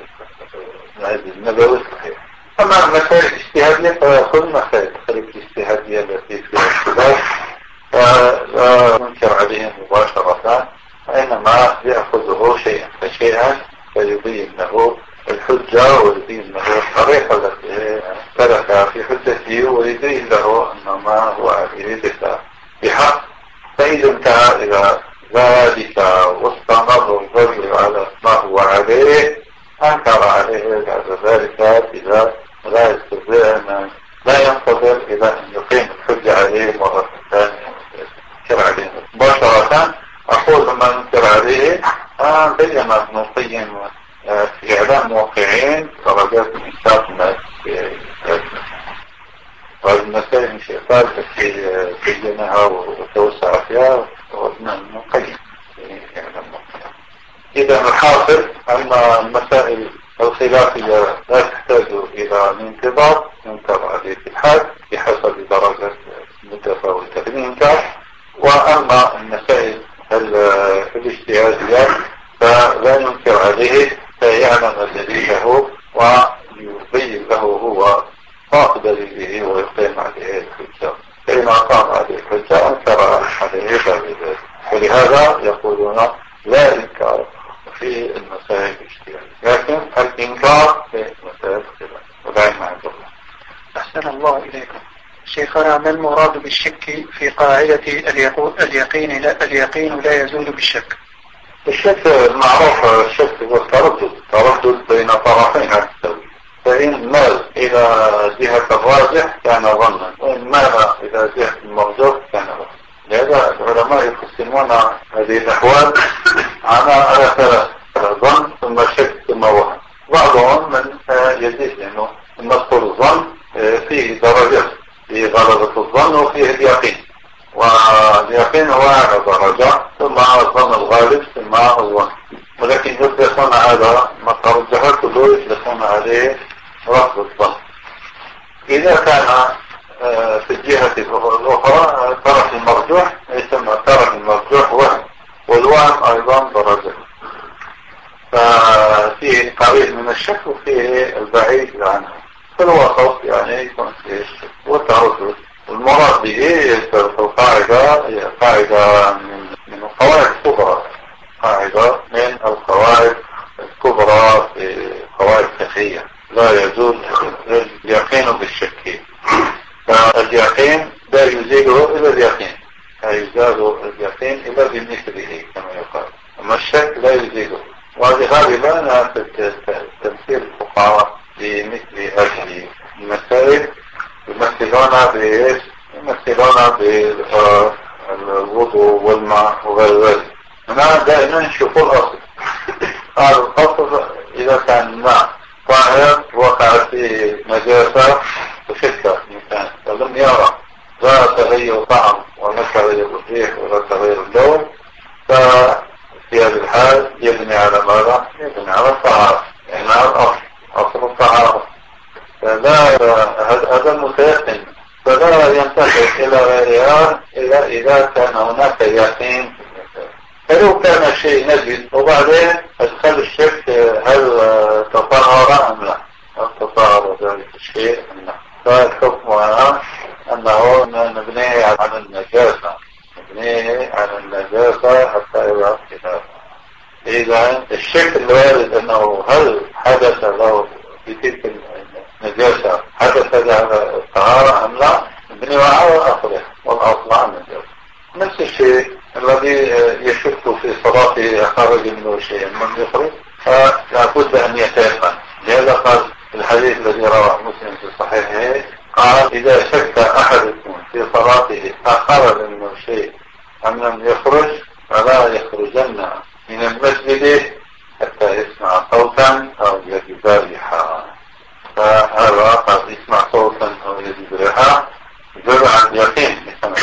S2: النبوي الصحيح. أما المسائل الاجتهادية فيأخذ مسائل الاجتهادية التي فيها اختلاف فلا ينكر عليه مباشرة وإنما يأخذه شيئا فشيئا فيبين له الحجة ويبين له الطريقة التي سلك في حجته ويبين له أن ما هو عليه ليس بحق. فإذا انتهى إلى ذلك واستمر الرجل على ما هو عليه أنكر عليه بعد ذلك إذا لا يستطيع أن لا ينتظر إلى أن يقيم الحجة عليه مرة ثانية ينكر عليه مباشرة. أقول لما ينكر عليه بين ابن القيم في إعلام موقعين درجات الإنساق والمسائل من شيطان التي بينها وتوسع فيها وابن القيم في إعلام موقعين. إذا الحاصل أن المسائل الخلافية لا تحتاج إلى انتظار ينكر عليه في الحال بحسب درجة متفاوتة الإنكار. وأما المسائل الاجتهادية فلا ينكر عليه فيعلم دليله ويبين له هو طاق دليله ويقيم عليه الحجة. فإن أقام عليه الحجة أنكر عليه ذلك. ولهذا يقولون لا إنكار في المسائل الاجتهادية لكن الإنكار في المسائل الخلاف ودائما عند الله.
S1: أحسن الله إليكم. شيخنا ما المراد بالشك في قاعدة اليقين لا يزول بالشك؟
S2: الشك المعروف الشك هو التردد بين طرفين على التوجيه. فإن مال إلى جهة الراجح كان ظنا وإن مال إلى جهة المرجوح كان ظنا. لهذا العلماء يقسمون هذه الأحوال على ثلاث: ظن ثم شك ثم وهم. بعضهم من يزيد لأنه نذكر الظن فيه درجات، فيه غلبة الظن وفيه اليقين، واليقين هو أعلى درجة ثم الظن الغالب ثم الظن. ولكن يطلقون هذا ما ترجح كله يطلقون عليه رفض الظن. إذا كان في الجهة الأخرى الطرف المرجوح يسمى الطرف المرجوح وهم، والوهم أيضا درجة. ففيه قريب من الشك وفيه البعيد عنه. فالوسط يعني يكون فيه الشك والتردد. المراد به القاعدة هي قاعدة من القواعد الكبرى، قاعدة من القواعد الكبرى في قواعد فقهية: لا يزول اليقين بالشك. فاليقين لا يزيله إلا اليقين، لا يزال اليقين إلا بمثله كما يقال، أما الشك لا يزيله. وهذه غالبا تمثيل الفقهاء بمثل هذه المسائل يمثلون بإيش؟ يمثلون بالوضوء والماء وغير ذلك. هنا دائما نشوف الأصل. هذا الأصل إذا كان الماء طاهر وقع فيه نجاسة وشكة إنسان فلم يرى لا تغير طعم ولا تغير الريح ولا تغير اللون، ففي هذه الحال يبني على ماذا؟ يبني على الطهارة، يعني على الأصل، أصل الطهارة. هذا متيقن. كان هناك يقين فلو كان شيء نجس وبعدين ادخل الشك هل تطهر ام لا، هل تطهر ذلك الشيء ام لا، فالحكم هنا انه نبنيه على النجاسة، نبنيه على النجاسة حتى يبقى خلاف. اذا الشك الوارد انه هل حدث له بتلك النجاسة حدث له الطهارة ام لا، نبنيه على اصله والاصل عن النجاسة. نفس الشيء الذي يشك في صلاته خارج منه شيء من يخرج فلا بد ان يتيقن. لهذا قال الحديث الذي رواه مسلم في صحيحه قال اذا شك احدكم في صلاته اخرج منه شيء ام لم يخرج فلا يخرجن من المسجد حتى يسمع صوتا او يجد ريحا. فهذا قد يسمع صوتا او يجد ريحا يدل على اليقين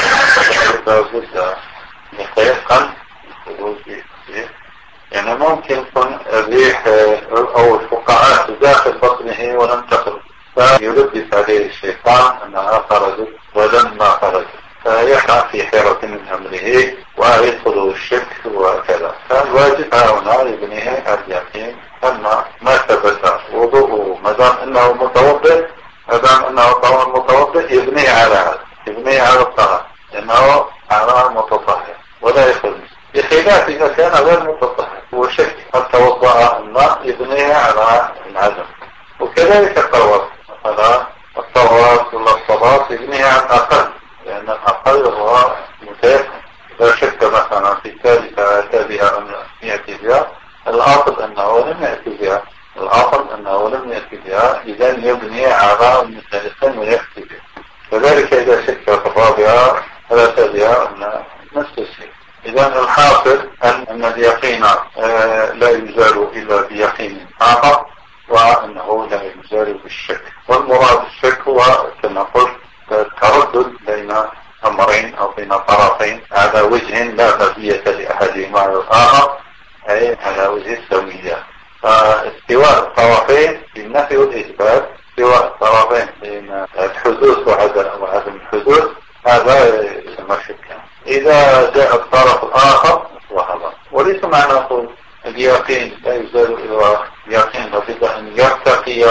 S2: مثلا بد يتيقن الخروج فيه. يعني ممكن يكون الريح او الفقاعات داخل بطنه ولم تخرج فيلبس عليه الشيطان انها خرجت ولما خرجت فيقع في حيرة من امره ويدخل الشك وكذا. فالواجب هنا يبنيه اليقين اما ما ثبت وضوءه ما دام انه متوضئ، ما دام انه متوضئ يبنيه على هذا، يبنيه على الطهر لانه على متطهر ولا يخرج، بخلاف اذا كان غير متطهر وشك هل توضأ ام لا يبنيه على العدم. وكذلك الطواف، مثلا الطواف ولا الصلاة يبنيه على الاقل لان الاقل هو متيقن. اذا شك مثلا في الثالثة اتى بها ام ياتي بها الاصل انه لم ياتي بها، الاصل انه لم ياتي بها، اذا يبني على متيقن وياتي بها. كذلك اذا شك في الرابعة فلا اتى بها ان نفس الشيء. اذا الحاصل ان اليقين لا يزال الا بيقين اخر وانه لا يزال بالشك. والمراد الشك هو كما قلت التردد بين امرين او بين طرفين على وجه لا مزية لاحدهما على الاخر، اي على وجه السوية. فاستواء الطرفين بالنفي والاثبات، استواء الطرفين بين الحدوث وعدم الحدوث هذا يسمى شكا. اذا جاء الطرف الاخر وهذا وليس معنى نقول اليقين لا يزال الى اليقين لابد ان يرتقي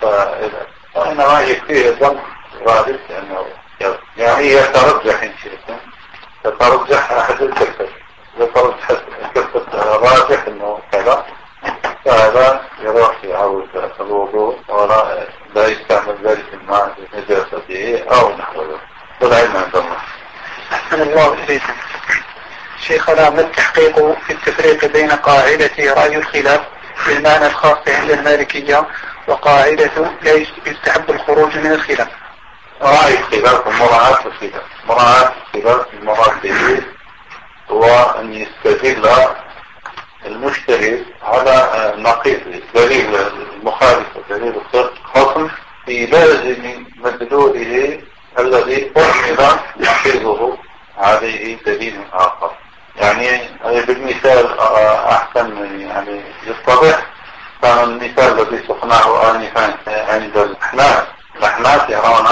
S2: وانما يكفيه الظن غالب لانه يعني يترجح ان شئتم، يترجح احد الكفة، يترجح الكفة راجح انه كذا فهذا يروح يعود الوضوء ولا لا يستعمل ذلك الماء لنجاسته او نحوه. والعلم عند الله.
S1: أحسن الله إليكم. شيخنا، ما التحقيق في التفريق بين قاعدة رأي الخلاف بالمعنى الخاص عند المالكية وقاعدة لا يستحب الخروج من الخلاف؟
S2: رأي الخلاف ومراعاة الخلاف، مراعاة الخلاف المراد به هو أن يستدل المجتهد على نقيض دليل المخالف ودليل الخصم في لازم مدلوله الذي أحمل نقيضه عليه دليل آخر. يعني بالمثال أحسن يعني يتضح. كان المثال الذي سقناه آنفا عند الأحناف يرون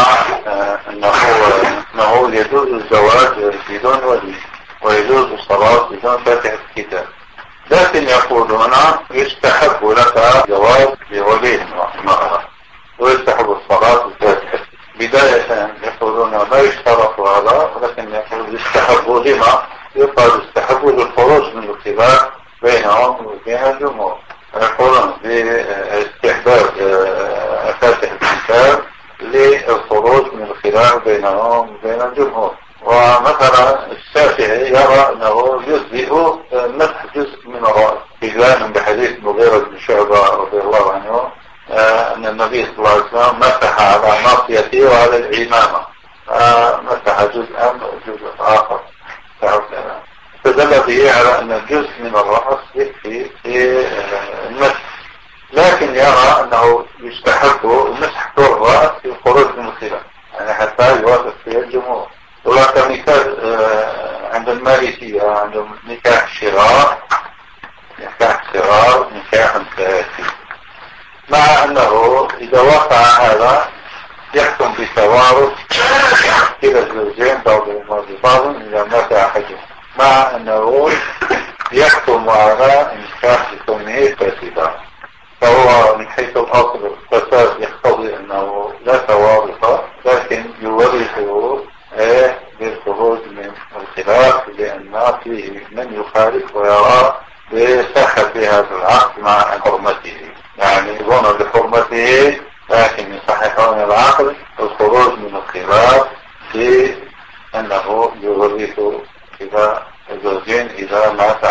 S2: أنه يجوز الزواج بدون ولي ويجوز الصلاة بدون فاتحة الكتاب، لكن يقولون يستحب لك جواز بولي المرأة ويستحب الصلاة بفاتحة. بداية يقولون لا يشترط هذا، ولكن يقول يستحب لما؟ يقال يستحب للخروج من الخلاف بينهم وبين الجمهور، يقولون باستحباب فاتحة الكتاب للخروج من الخلاف بينهم وبين الجمهور. ومثلا الشافعي يرى انه يجزئ مسح جزء من الرأس إجلالا بحديث مغيرة بن شعبة رضي الله عنه ان النبي صلى الله عليه وسلم مسح على ناصيته وعلى العمامة، مسح جزءا وجزء اخر فدل به على ان الجزء من الرأس يكفي في المسح، لكن يرى انه يستحب مسح كل الرأس في الخروج من الخلاف، يعني حتى يوافق فيه الجمهور. وهناك مثال عند المالكية عندهم نكاح الصغار، نكاح ثلاثي، مع انه اذا وقع هذا يحكم بتوارث كلا الزوجين بعضهم ببعض إذا مات أحدهم، مع أنه يحكم على إنكاح لكونه فاسدا. فهو من حيث الأصل الفساد يقتضي أنه لا توارث، لكن يورثه بالخروج من الخلاف، لأن فيه من يخالف ويرى بصحة هذا العقد مع حرمته، يعني يظن بحرمته لكن يصححون العقد الخروج من الخلاف في أنه يورث إذا الزوجين إذا مات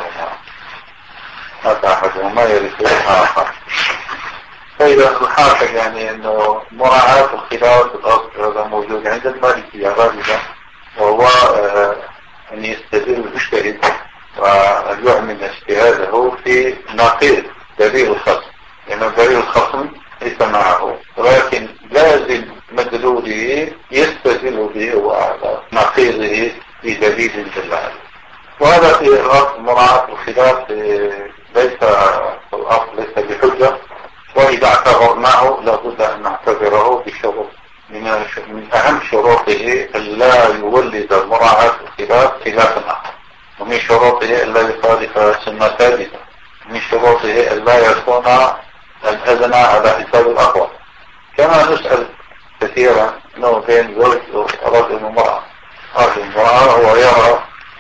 S2: أحدهما يرث الآخر. فإذا الحاصل يعني أنه مراعاة الخلاف الأصل هذا موجود عند المالكية غالبا، وهو أن يستدل المجتهد ويعمل اجتهاده في نقيض دليل الخصم، لأن دليل الخصم ليس معه، ولكن لازم مدلوله يستدل به وعلى نقيضه في دليل دلال. وهذا في الأصل مراعاة الخلاف ليس في الأصل ليس بحجة، وإذا اعتبرناه لابد أن نعتبره بشروط. من أهم شروطه ألا يولد مراعاة الخلاف خلافا آخر، ومن شروطه ألا يخالف سنة ثابتة، من شروطه ألا يكون الأدنى على حساب الأقوى. كما نسأل كثيرا أنه بين زوج ورجل وامرأة، رجل وامرأة هو يرى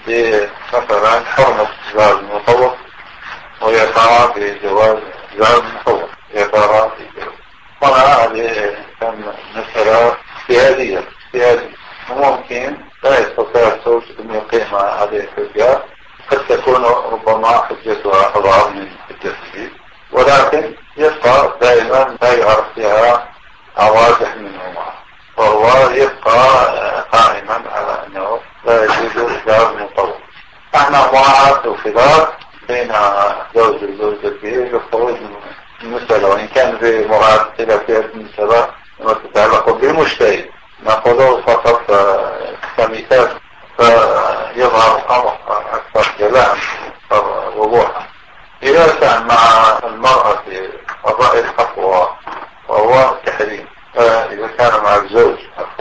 S2: مثلا حرمة زواج المطوق ويرى بجواز زواج المطوق، يرى طبعا هذه مسألة اجتهادية، وممكن لا يستطيع الزوج أن يقيم هذه الحجة، قد تكون ربما حجتها أضعف من حجته، ولكن يبقى دائما لا يعرف فيها أواجه منهما، وهو يبقى قائما على أنه لا يجوز زواج المطوق. احنا مراعاة الخلاف بين زوج وزوجته للخروج من المسألة، وإن كان في مراعاة خلافية المسألة ما تتعلق بالمجتهد نقوله فقط كمثال فيظهر الأمر أكثر جلاء وضوحا. إذا كان مع المرأة الرأي الأقوى وهو التحريم، إذا كان مع الزوج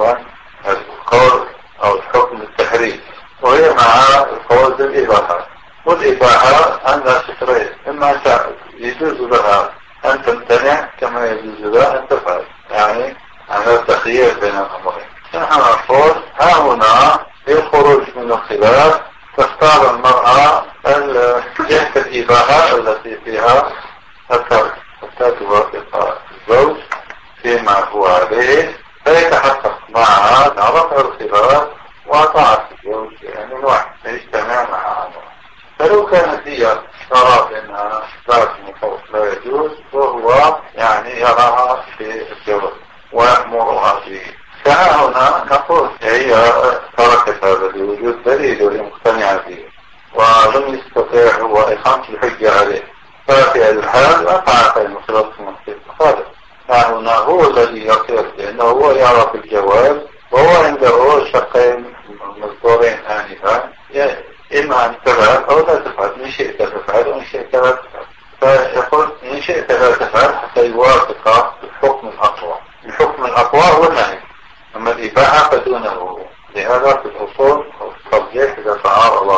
S2: القول أو الحكم التحريم، وهي مع القول بالإباحة، والإباحة عندها شكرين، إما يجوز لها أن تمتنع كما يجوز لها أن تفعل، يعني عندها تخيير بين الأمرين. نحن نقول ها هنا للخروج من الخلاف تختار المرأة جهة الإباحة التي فيها الترك، حتى توافق الزوج فيما هو عليه، فيتحقق معها رفع الخلاف وطاعة الزوج، يعني الواحد يجتمع معها. فلو كانت هي ترى بأنها ذات مطوق لا يجوز، وهو يعني يراها في الجواز ويأمرها به، فها هنا نقول هي تركت هذا لوجود دليل وهي مقتنعة به، ولم يستطيع هو إقامة الحجة عليه، ففي هذه الحال لا طاعة المخلص المنصف خالص. فهنا هو الذي يصير، لأنه هو يرى في الجواز، وهو عنده شقين مذكورين آنفا، إما أن تفعل أو لا تفعل، إن شئت تفعل وإن شئت لا تفعل. فيقول إن شئت لا تفعل حتى يوافق الحكم الأقوى. الحكم الأقوى هو النهي، أما الإباحة فدونه. لهذا في الأصول الترجيح إذا تعارض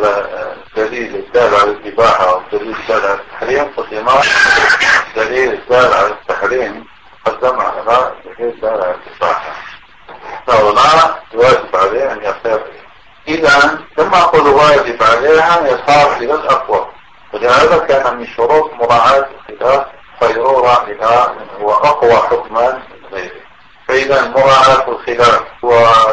S2: الدليل الدال على الإباحة والدليل الدال على التحريم قدم الدليل الدال على التحريم قدم على الدليل الدال على الإباحة، فهنا واجب عليه أن يصير. إذا لما أقول واجب عليها يصار إلى الأقوى، ولهذا كان من شروط مراعاة الخلاف خيرورة إلى من هو أقوى حكما من غيره. فإذا مراعاة الخلاف هو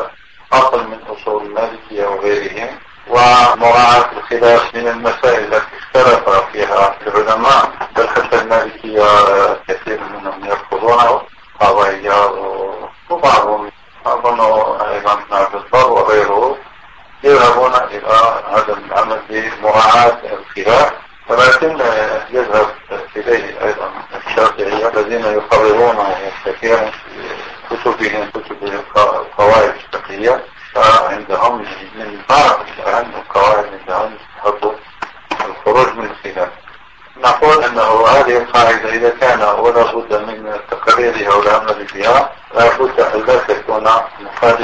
S2: أصل من أصول المالكية وغيرهم، ومراعاة الخلاف من المسائل التي اختلف فيها العلماء، بل حتى المالكية كثير منهم يرفضونه، قضايا وبعضهم أظنه أيضا عبد البر وغيره يذهبون إلى عدم العمل بمراعاة الخلاف، ولكن يذهب إليه أيضا الشافعية الذين يقررونه كثيرا في كتب القواعد الفقهية، فعندهم من بعض أهم القواعد عندهم يحبوا الخروج من الخلاف. نقول أنه هذه القاعدة إذا كان ولا بد من تقريرها والعمل بها لا بد أن لا تكون مخالفة لسنة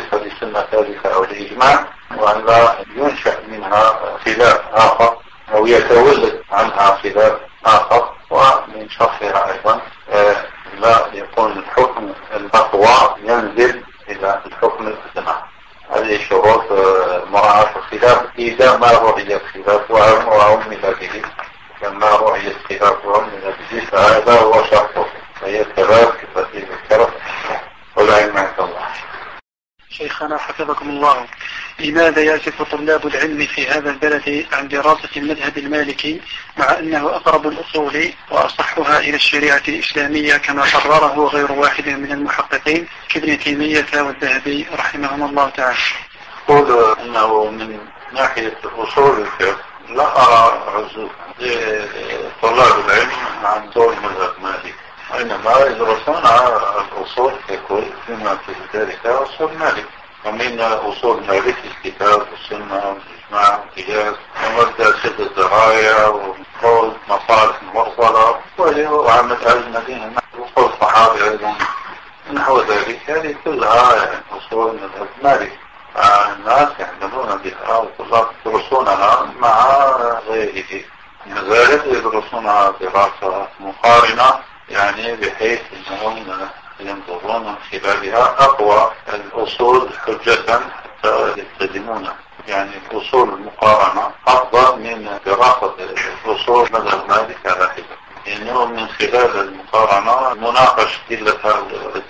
S2: كلمة ثالثة أو الإجماع، وأن لا ينشأ منها خلاف آخر أو يتولد عنها خلاف آخر، ومن شرطها أيضا لا يكون الحكم الأقوى ينزل إلى الحكم الأدنى. هذه شروط مراعاة الخلاف إذا ما رؤي الخلاف وعمل به، لما رؤي الخلاف وعمل به فهذا هو شرطه، وهي الثبات التي ذكرت والعلم عند الله.
S1: شيخنا حفظكم الله، لماذا يعزف طلاب العلم في هذا البلد عن دراسة المذهب المالكي مع أنه أقرب الأصول وأصحها إلى الشريعة الإسلامية كما قرره غير واحد من المحققين كابن تيمية والذهبي رحمهم الله تعالى؟
S2: أقول أنه من ناحية أصول الفقه لا أرى عزوف لطلاب العلم عن دور مذهب مالك، وإنما يدرسون الأصول ككل فيما في ذلك أصول مالك، ومن أصول مالك الكتاب والسنة والإجماع والقياس ومبدأ سد الذرايع وقول مصالح مرسلة وعمل أهل المدينة وقول الصحابة أيضا نحو ذلك. هذه كلها أصول مذهب مالك، الناس يعملون بها والطلاب يدرسونها مع غيره، لذلك يدرسونها دراسة مقارنة، يعني بحيث أنهم ينظرون من خلالها أقوى الأصول حجة حتى يلتزمونها. يعني الأصول المقارنة أفضل من دراسة الأصول مذهب مالك على حدة، لأنه من خلال المقارنة مناقش أدلتها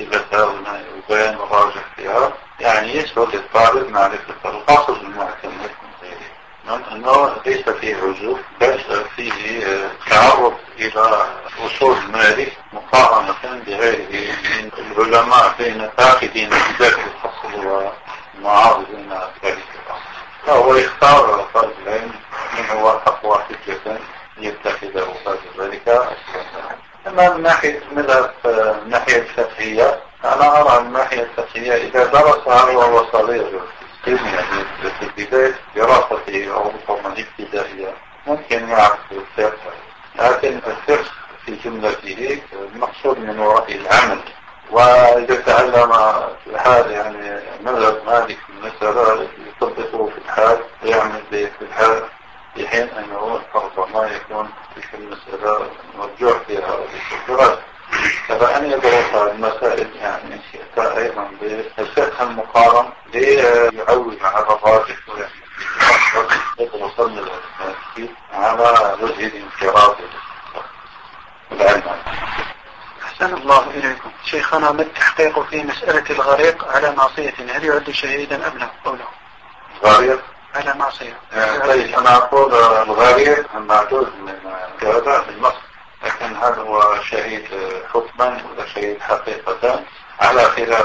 S2: وبيان الراجح فيها، يعني يسهل للطالب معرفة الأصل المعتمد من غيره، أنه ليس فيه عزوف بل فيه تعرض إلى أصول مالك مقارنة بغيره من العلماء بين فاقدين ذلك الأصل ومعارضين ذلك الأصل، فهو يختار طالب العلم من هو أقوى حجة يتخذه بعد ذلك. أما من ناحية الفقهية أنا أرى الناحية الفقهية إذا درسها وهو صغير في بداية دراسته أو ربما الابتدائية ممكن يعرف الفقه، لكن الفقه في جملته المقصود من وراء العمل. وإذا تعلم في الحال يعني مذهب مالك مثلا يطبقه في الحال ويعمل به في الحال، في حين أنه ربما يكون تلك المسألة مرجوع فيها الدراسة، فأن يدرس المسائل يعني أيضا بالفقه المقارن ليعول على الراجح ويدرس المسائل على وجه الانفراد والعلم.
S1: أحسن الله إليكم. شيخنا، ما التحقيق في مسألة الغريق على معصية؟ هل يعد شهيدا أم لا؟
S2: غريق
S1: على معصية.
S2: طيب أنا أقول الغريق معدود من شهداء النص، لكن هل هو شهيد حكما ولا شهيد حقيقة على خلاف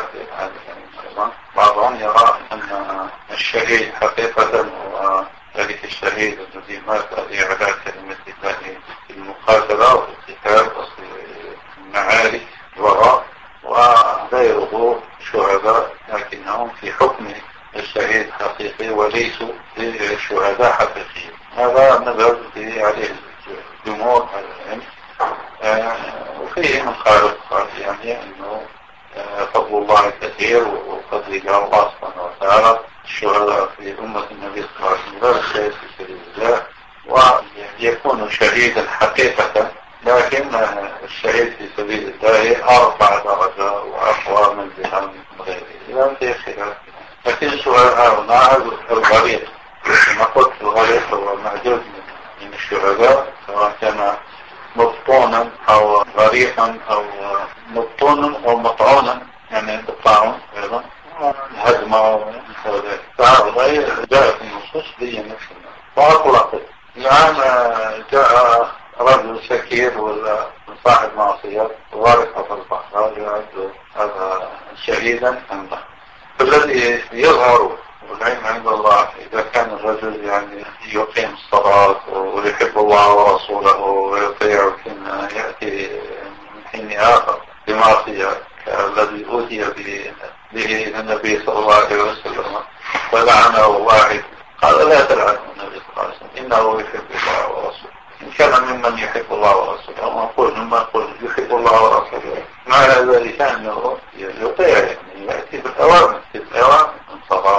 S2: بعضهم يرى أن الشهيد حقيقة هو ذلك الشهيد الذي مات لإعلاء كلمة الله في المقاتلة والقتال والمعارك وراء، وغيره شهداء لكنهم في حكم الشهيد حقيقي وليسوا شهداء حقيقيين. هذا مذهب عليه جمهور العلم، وفيه من قال يعني أنه فضل الله كثير وفضل الله سبحانه وتعالى الشهداء في أمة النبي صلى الله عليه وسلم لا الشهيد في سبيل الله ويكون شهيدا حقيقة، لكن الشهيد في سبيل الله أربع درجة وأقوى منزلا من غيره، لا في خلاف. لكن السؤال هنا الغريق، كما قلت الغريق هو معدود من الشهداء، سواء كان مبطونا أو غريقا أو مبطونا أو مطعونا، يعني بالطاعون أيضا الهدمة فهذا جاء في النصوص بي نفسنا وأطلقت. الآن جاء رجل سكير ولا صاحب معصية غارق في البحر يعد هذا شهيدا عنده. فالذي يظهر والعلم عند الله إذا كان الرجل يعني يقيم الصلاة ويحب الله ورسوله ويطيع كما يأتي من حين آخر بمعصية الذي أوتي به النبي صلى الله عليه وسلم فلعنه واحد، قال لا تلعنه النبي صلى الله عليه وسلم إنه يحب الله ورسوله. إن كان ممن يحب الله ورسوله ونقول مما قل يحب الله ورسوله معنى ذلك أنه يطيع، يعني يأتي بالأوامر من صلاة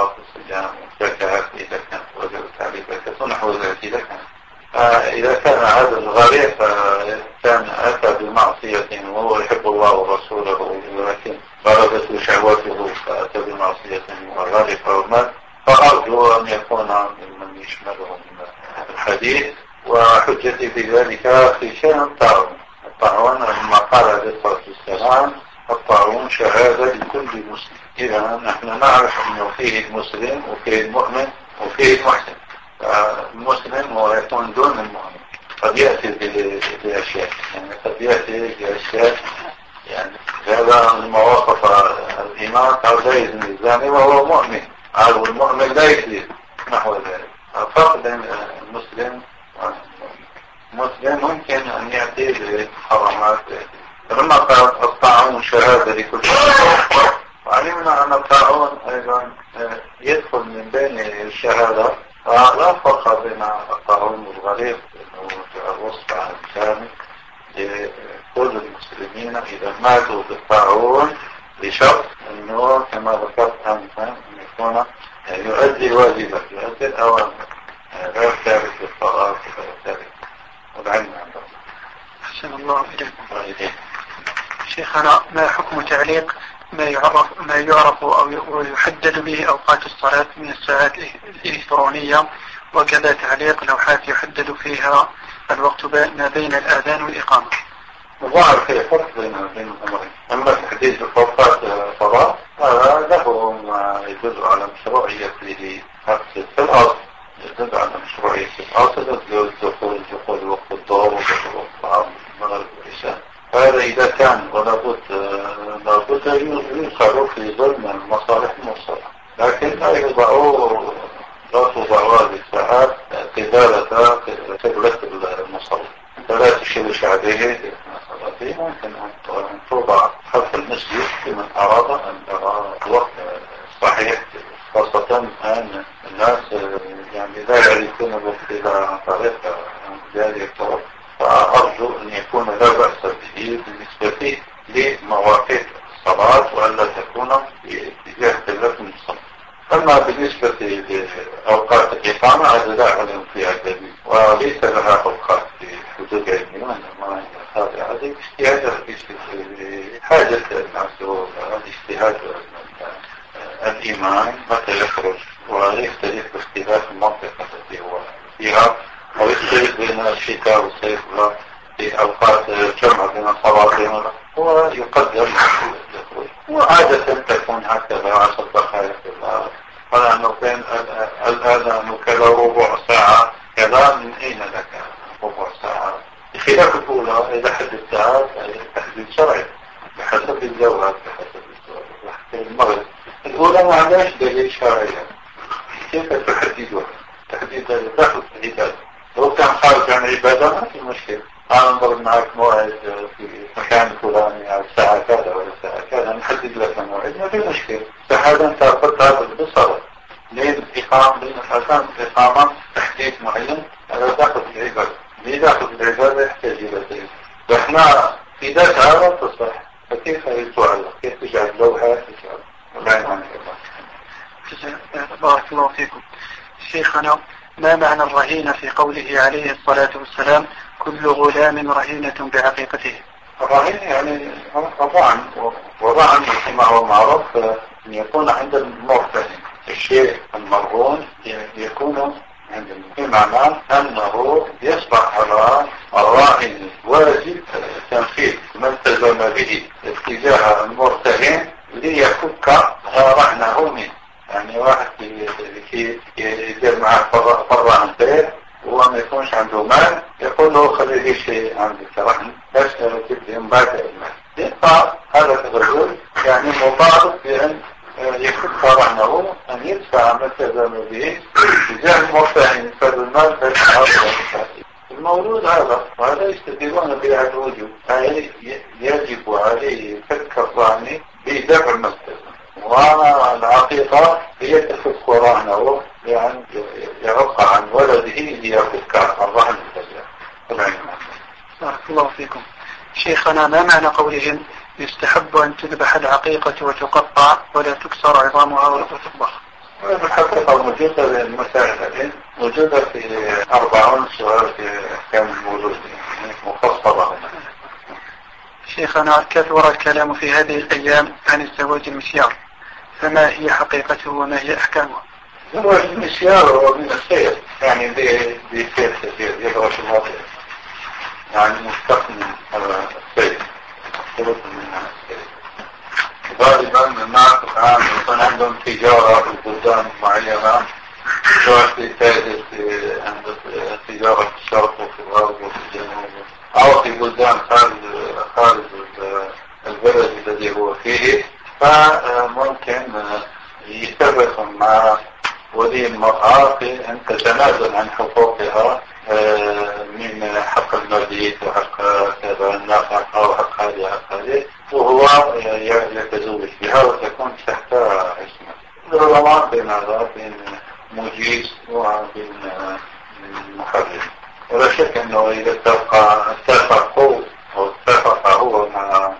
S2: نحو ذلك. إذا كان هذا الغريق كان أتى بمعصية وهو يحب الله ورسوله ولكن غلبته شهوته فأتى بمعصية وغرق ومات، فأرجو أن يكون ممن يشمله من الحديث. وحجتي في ذلك في شيء الطاعون لما قال عليه الصلاة والسلام الطاعون شهادة لكل مسلم. إذا نحن نعرف أنه فيه المسلم وفيه المؤمن وفيه المحسن. المسلم هو يكون دون المؤمن، قد يأتي بأشياء، يعني قد يأتي بأشياء يعني هذا المواقف الإيمان أو لا يزني الزاني وهو مؤمن، أو المؤمن لا يكذب نحو ذلك. الفرق بين المسلم والمسلم ممكن أن يأتي بحرامات. فلما قال الطاعون شهادة لكل مسلم، وعلمنا أن الطاعون أيضا يدخل من بين الشهادة، فلا فرق بين الطاعون والغريق، أنه الوصف عن الكامل لكل المسلمين إذا ماتوا بالطاعون بشرط أنه كما ذكرت أنت أن يكون يؤدي واجبه، يؤدي الأوامر، غير ثابت بالطاعات وغير ثابت والعلم عند الله.
S1: أحسن الله إليكم. شيخنا، ما حكم تعليق ما يعرف أو يحدد به أوقات الصلاة من الساعات الإلكترونية، وكذا تعليق لوحات يحدد فيها الوقت ما بين الآذان والإقامة؟
S2: الظاهر في فرق بين الأمرين. أما تحديد أوقات الصلاة هذا له ما يدل على مشروعية في الأصل، يدل على مشروعية الأصل دخول وقت الظهر ودخول وقت المغرب والعشاء. هذا إذا كان ولابد يدخل في ضمن المصالح المرسلة، لكن لا توضع هذه الساعات قبلة المصلى، فلا تشوش عليه ممكن أن توضع خلف المسجد لمن أراد أن يرى الوقت صحيح، خاصة أن الناس يعني لا يعرفون الوقت إلى عن طريق ذلك الطرق. فأرجو أن يكون لا بأس به بالنسبة لمواقيت الصلاة وألا تكون باتجاه قبلة المصلى. أما بالنسبة لأوقات الإقامة هذا لا أعلم فيها دليل، وليس لها أوقات في حدود علمية، وإنما هذه حاجة الناس والاجتهاد الإيمان متى يخرج، ويختلف باختلاف المنطقة التي هو فيها، أو يختلف بين الشتاء والصيف في أوقات الجمع بين الصلاتين، ويقدم وعادة تكون هكذا 10 دقائق على أنه بين الآذان كذا ربع ساعة كذا، من أين لك ربع ساعة؟ بخلاف الأولى إذا حدثتها تحديد شرعي بحسب الجواب، بحسب المغرب الأولى ما عندهاش دليل شرعي، كيف تحددها؟ تحديد داخل العبادة. لو كان خارج عن العبادة ما في مشكلة، أنا نضرب معك موعد في مكان فلاني على الساعة كذا ولا الساعة كذا، نحدد لك موعد ما في مشكلة. فهذا أنت أخذت هذا بالصلاة لين الإقامة تحديد معين، هذا داخل العبادة. ليه داخل العبادة يحتاج إلى دليل، فإحنا في ذات هذا تصح، فكيف يتعلق؟ كيف تجعل لوحات تجعل والعين عن الله.
S1: بارك الله فيكم. شيخنا، ما معنى الرهينة في قوله عليه الصلاة والسلام كل غلام رهينة بعقيقته؟
S2: الرهين يعني وضعا كما هو معروف أن يكون عند المرتهن الشيء المرهون، يكون عند بمعنى أنه يصبح على الراهن واجب تنفيذ ما التزم به اتجاه المرتهن ليفك رهنه منه. يعني واحد يدير معه فرعا بيت وما يكونش عنده مال، يقول له خلي لي شيء عندك رهن باش تجيب لي مبادئ المال، يبقى هذا الرجل يعني مطالب بأن يفك رهنه، أن يدفع ما التزم به تجاه المرتهن فالمال باش المولود هذا، وهذا يستدلون به على الوجوب، يجب عليه فك الرهن بدفع ما التزم. والعقيقة هي تفك رهنه يعني يعق عن ولده ليفك الرهن التزم.
S1: بارك الله فيكم. شيخنا، ما معنى قولهم يستحب أن تذبح العقيقة وتقطع ولا تكسر عظامها وتطبخ؟
S2: الحقيقة موجودة للمسائل وجد في 40 سؤال في أحكام المولود مفصلة.
S1: شيخنا، كثر الكلام في هذه الأيام عن الزواج المسيار، فما هي حقيقته وما هي أحكامه؟
S2: زواج المسيار هو من السير، يعني بسير كثير يدرس الماضي، يعني مستقل من السير، يدرس من السير. غالبا الناس الآن يكون عندهم تجارة في البلدان معينة، سواء في تاجر عند تجارة في الشرق وفي الغرب وفي الجنوب، أو في بلدان خارج البلد الذي هو فيه، فممكن يتفق مع ولي المرأة في أن تتنازل عن حقوقها من حق المبيت وحق كذا النفقة أو حق هذه وهو يتزوج بها وتكون تحت عصمة. العلماء بين هذا بين مجيز وبين محرم. ولا شك أنه إذا اتفقوا أو اتفق هو مع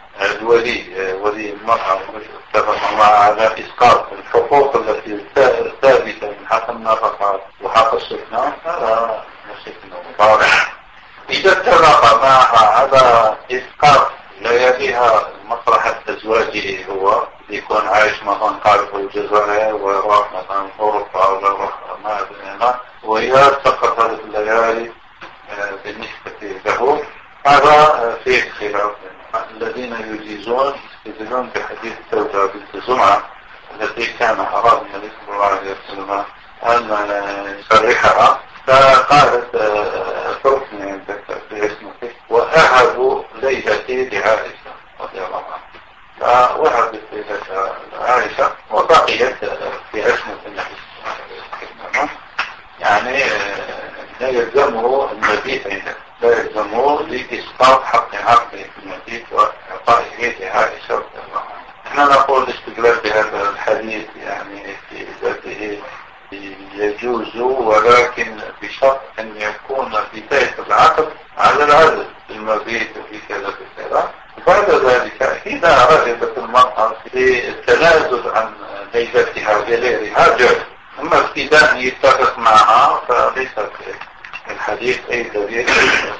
S2: ولي المرأة اتفق مع على إسقاط الحقوق التي ثابتة من حق النفقة وحق السكنى، هذا نشك أنه مضارع. إذا اتفق معها على إسقاط لياليها مصلحة تزواجه هو يكون عايش مثلا قارب الجزائر ويروح مثلا أوروبا أو يروح ما أدري وإذا اتفق هذه الليالي بالنسبة له، هذا فيه خلاف. الذين يجيزون بحديث سوداء بنت زمعة التي كان أراد النبي صلى الله عليه وسلم أن يصرحها، فقالت اتركني عندك في اسمك وأهب ليلتي لعائشة رضي الله عنها، فوهبت ليلة عائشة وبقيت في عصمة النبي صلى الله عليه وسلم. يعني لا يلزمه المبيت عنده، لا يلزمه لإسقاط حقها في المبيت وإعطائه لعائشة رضي الله عنها. احنا نقول الاستدلال بهذا الحديث يعني في ذاته يجوز، ولكن بشرط أن يكون بداية العقد على العدد في المبيت وفي كذا وكذا. بعد ذلك إذا رغبت المرأة في التنازل عن ليلتها بغيرها جاز، أما ابتداء يتفق معها فليس في الحديث أي دليل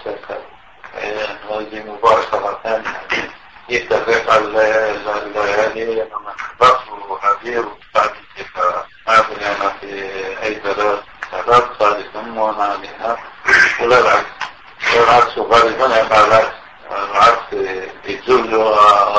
S2: هذه مباشرة يتفق الليالي لما نحبس وهذه وتعد الاتفاق. هذا أنا في أي بلد ثالث وانا منها ولا العكس غالبا يبقى العكس يزول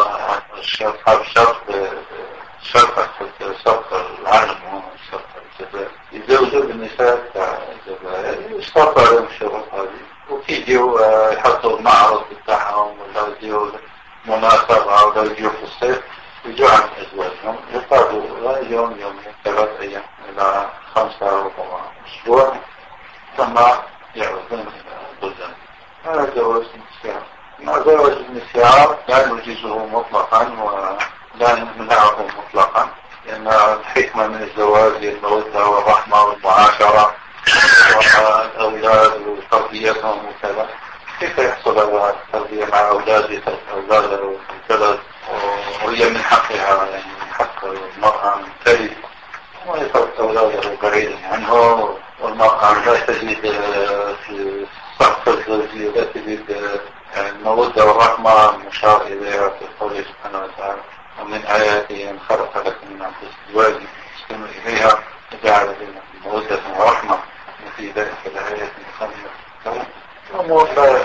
S2: شرط العالم وشرط الجزائر يزوجوا بالنساء الجزائر يشترط عليهم الشروط هذه وكيجيوا يحطوا المعرض بتاعهم ولا يجيوا مناسبة ولا يجيوا في الصيف يجوا عن أزواجهم يقعدوا يوم 3 أيام إلى 5 ربما أسبوع ثم يعودون إلى البلدان. هذا جواز النسيان. زواج النسيان لا نجيزه مطلقا ولا نمنعه مطلقا، لأن الحكمة من الزواج هي المودة والرحمة والمعاشرة والأولاد وتربيتهم وكذا. كيف يحصل على التربية مع أولاد البلد وهي من حقها، يعني من حق المرأة من تلد ويترك أولاده بعيدا عنه، والمرأة لا تجد في صحف الزوجية لا تجد المودة والرحمة المشار إليها في قوله سبحانه وتعالى ومن آياته أن خلق لكم من أنفسكم أزواجا لتسكنوا إليها وجعل بينكم مودة ورحمة وفي ذلك الآيات خمسة الأمور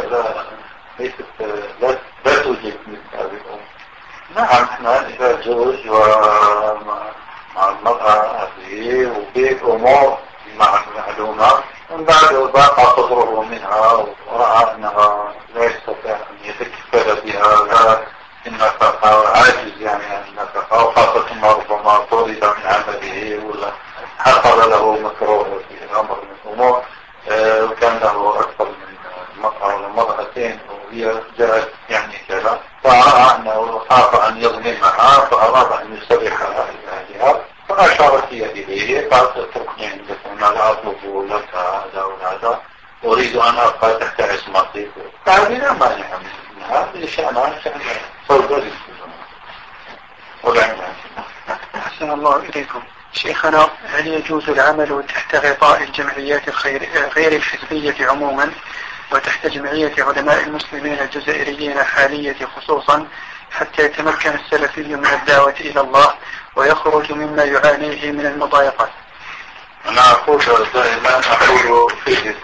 S2: لا توجد مثل هذه الأمور. نعم احنا إذا تزوج مع المرأة هذه وبيت أمور مع المعلومة من بعد باقى تضره منها ورأى أنها لا يستطيع أن يتكفل بها لا النفقة عاجز يعني عن النفقة وخاصة ما ربما طرد من عمله ولا حصل له مكروه في الأمر من الأمور وكان له أكثر من مرأة ولا مرأتين وهي جاءت يعني كذا فرأى أنه خاف أن يظلمها فأراد أن يسرحها إلى أهلها فأشارت هي إليه قالت اتركني عندك أنا لا أطلب لك هذا وهذا أريد أن أبقى تحت عصمتي فهذه لا مانع منها لشأنها شأن صوت الإسلام والعنوان.
S1: أحسن الله إليكم. شيخنا، هل يجوز العمل تحت غطاء الجمعيات غير الحزبية عموما وتحت جمعية علماء المسلمين الجزائريين حالية خصوصا حتى يتمكن السلفي من الدعوة إلى الله ويخرج مما يعانيه من المضايقات؟
S2: أنا أقول دائما فيه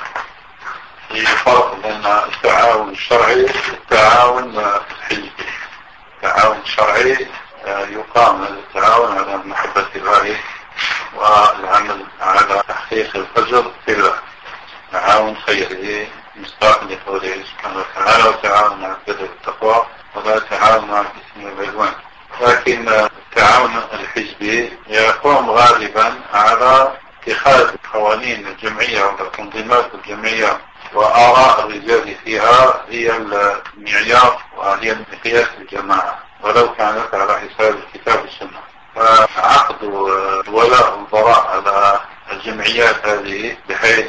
S2: فرق بين التعاون الشرعي والتعاون الحزبي. التعاون الشرعي يقام التعاون على محبة الله والعمل على تحقيق الفجر في الله، تعاون خيري مصداق لقوله سبحانه وتعالى: وتعاون على البر والتقوى ولا تعاون على الإثم والعدوان. لكن التعاون الحزبي يقوم غالبا على اتخاذ قوانين الجمعية وتنظيمات الجمعية وآراء الرجال فيها هي المعيار وهي المقياس الجماعة، ولو كانت على حساب الكتاب والسنة. فعقد الولاء والبراء على الجمعيات هذه بحيث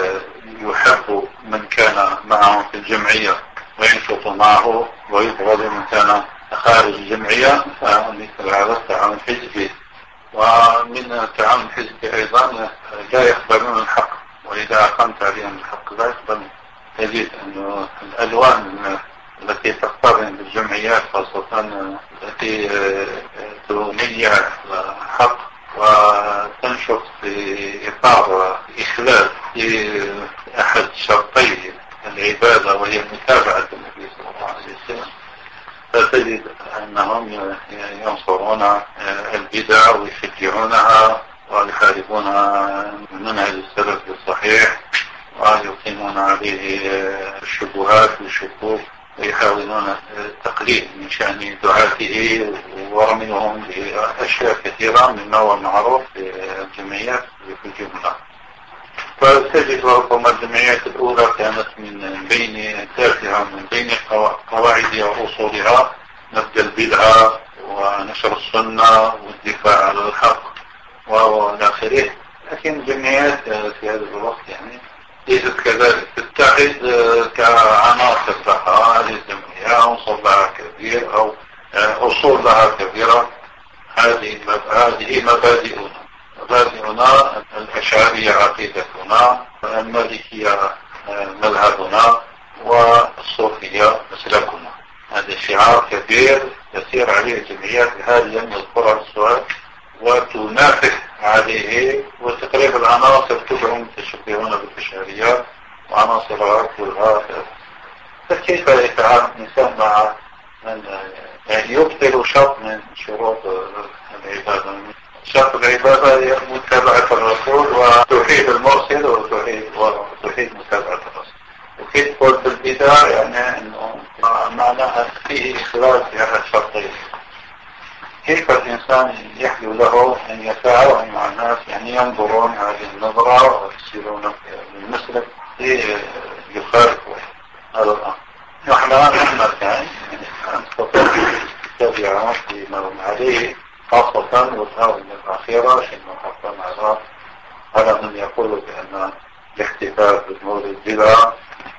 S2: يحب من كان معهم في الجمعية وينشط معه ويبغض من كان خارج الجمعية، فمثل هذا التعاون الحزبي. ومن التعاون الحزبي أيضا لا يقبلون الحق، وإذا أقمت عليهم الحق لا يقبلون. تجد أن الألوان التي تقترن بالجمعيات خاصة التي تميل الحق وتنشط في إطار إخلال في أحد شرطي العبادة وهي متابعة النبي صلى الله عليه وسلم، فتجد أنهم ينصرون البدع ويشجعونها ويحاربون منهج السلف الصحيح ويقيمون عليه الشبهات والشكوك ويحاولون التقليد من شأن دعاته ورميهم بأشياء كثيرة مما هو معروف في الجمعيات في الجملة. فتجد ربما الجمعيات الأولى كانت من بين تافهة من بين قواعدها وأصولها نبذ البدعة ونشر السنة والدفاع عن الحق وإلى آخره. لكن الجمعيات في هذا الوقت يعني ليست كذلك، تتخذ كعناصر لها هذه الجمعية عنصر لها كبير أو أصول لها كبيرة. هذه مبادئنا الأشعرية عقيدتنا، المالكية مذهبنا، والصوفية مسلكنا. هذا شعار كبير تسير عليه الجمعيات الحالية من القرى السؤال وتنافق عليه، وتقريبا العناصر كلهم متشبهون بالأشعرية وعناصرها كلها. فكيف يتعامل الإنسان مع من يبطل شرط من شروط العبادة؟ شرط العبادة هي متابعة الرسول وتوحيد المرسل وتوحيد متابعة الرسول. وكيف تقول بالبداية يعني أنه معناها فيه إخلال في أحد شرطين. كيف الإنسان يحلو له أن يتعاون مع الناس يعني ينظرون هذه النظرة ويسيرون المسلك يخالفوا هذا الأمر. نحن كان نستطيع تتبعهم فيما هم عليه، خاصة والآونة الأخيرة شنو حقا على من يقول بأن الاحتفال بالمولد بدعة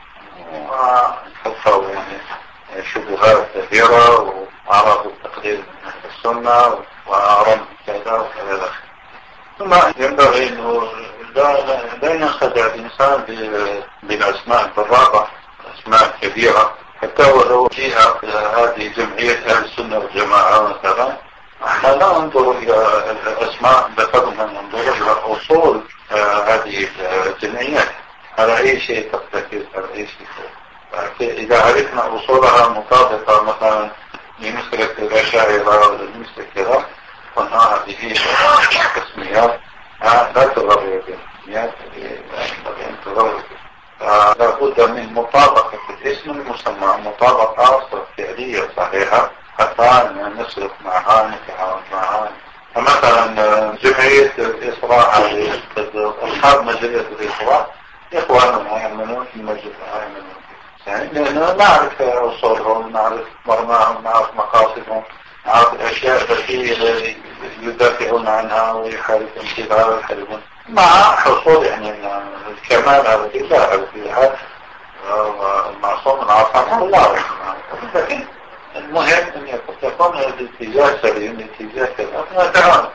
S2: وحصلوا يعني شبهات كثيرة وأعراض التقليد من أهل السنة وأعراض كذا وكذا. ثم ينبغي أنه لا ينخدع الإنسان بالأسماء البراقة، أسماء كبيرة. حتى ولو فيها هذه جمعية أهل السنة والجماعة مثلا، احنا لا ننظر إلى الأسماء بقدر ما ننظر إلى أصول هذه الجمعيات على أي شيء ترتكز، على أي شيء. إذا عرفنا أصولها مطابقة مثلا لمسلك الأشاعرة ولا لمسلك كذا، قلنا هذه تسميات لا تغرر بالتسميات، لا تغرر. لا بد من مطابقة الاسم المسمى، مطابقة فعلية صحيحة حتى نسلك معها نتعاون معها. فمثلا جمعية الإصلاح أصحاب مجلة الإصلاح إخواننا يعملون في المجلة يعني لأننا نعرف أصولهم، نعرف مرماهم، نعرف مقاصدهم، نعرف الأشياء التي يدافعون عنها ويحاربون فيها ويحاربون مع حصول يعني الكمال على الله على كل حال والمعصوم من عصام الله. لكن المهم أن يكون الاتجاه سليم، الاتجاه كذا نتعاون.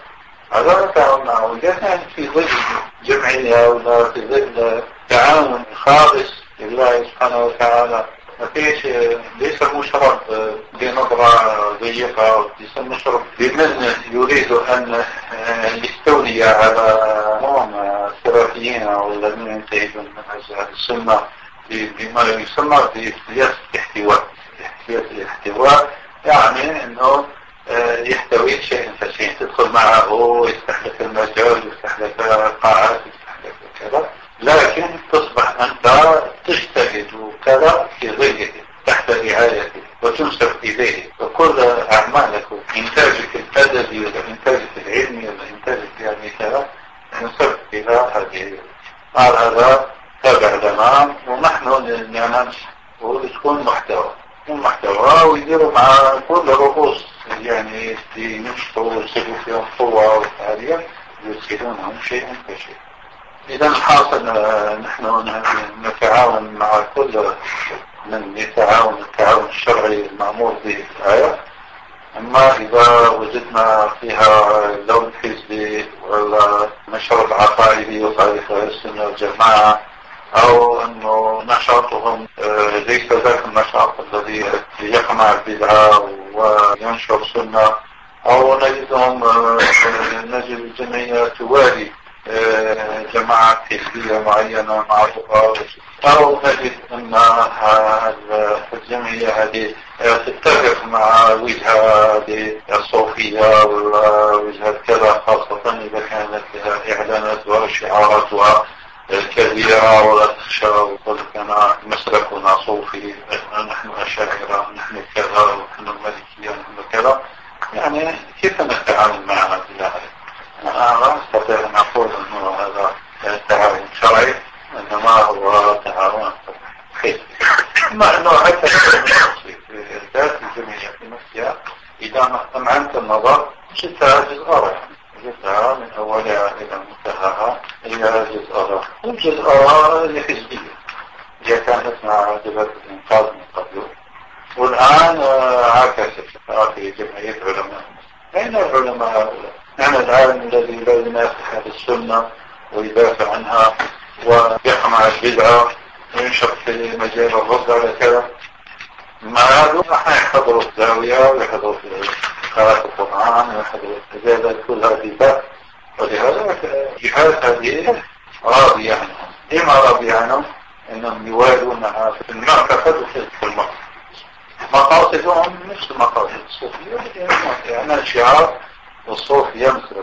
S2: هذا التعاون معه وجدنا في ظل جمعية ولا في ظل تعاون خالص لله سبحانه وتعالى. ما فيش ليس مشرب بنظرة ضيقة، ليس مشرب بمن يريد أن يستولي على السلفيين أو الذين ينتهجون من السنة بما يسمى بسياسة الاحتواء. الاحتواء يعني أنه يحتوي شيء فشيء، تدخل معه يفتح لك المجال، يفتح لك قاعات، يفتح لك كذا، لكن تصبح أنت تجتهد وكذا في ظله تحت رعايته وتنسب إليه، وكل أعمالك إنتاجك الأدبي وإنتاجك العلمي وإنتاجك يعني كذا ينسب إلى هذه. هذا تابع لنا ونحن نعمل وتكون محتوى ويديروا مع كل رؤوس يعني ينشطوا ويصيروا فيهم قوة وفعالية يرسلونهم شيئا فشيء. إذا الحاصل نحن نتعاون مع كل من يتعاون التعاون الشرعي المأمور به في الآية. أما إذا وجدنا فيها لون حزبي ولا نشاط عقائدي وخالف السنة والجماعة، أو أنه نشاطهم ليس ذاك النشاط الذي يقمع البدعة وينشر سنة، أو نجد الجمعية توالي جماعات حزبية معينة معروفة، أو نجد أن الجمعية هذه تتفق مع وجهة الصوفية ولا وجهة كذا، خاصة إذا كانت إعلاناتها وشعاراتها كبيرة ولا تخشى وقل كان مسلكنا صوفي، نحن أشاعرة، نحن كذا، ونحن المالكية، نحن كذا. يعني كيف نتعامل مع هذا؟ أنا أستطيع أن أقول أنه هذا تعاون شرعي، إنما هو تعاون حزبي. مع أنه حتى في ذات الجمعية في نفسها إذا أمعنت النظر جدها جزء جزءها من أولها إلى منتهاها إلى جزء والجزء لحزبية هي كانت مع جبهة الإنقاذ من قبل، والآن عكست في جمعية علماء. أين العلماء؟ نحن العالم الذي لا ينافح هذه السنة ويدافع عنها ويقمع البدعة وينشر في مجال الرد على كذا، مع هذا نحن يحضروا الزاوية ويحضروا في قراءة القرآن ويحضروا الزيادة كل هذه باب. ولهذا جهات هذه راضية عنهم. لما راضية عنهم؟ إنهم يوالونها في المعتقد وفي المقصد. مقاصدهم نفس مقاصد الصوفية، يعني الشعار والصوف يمسك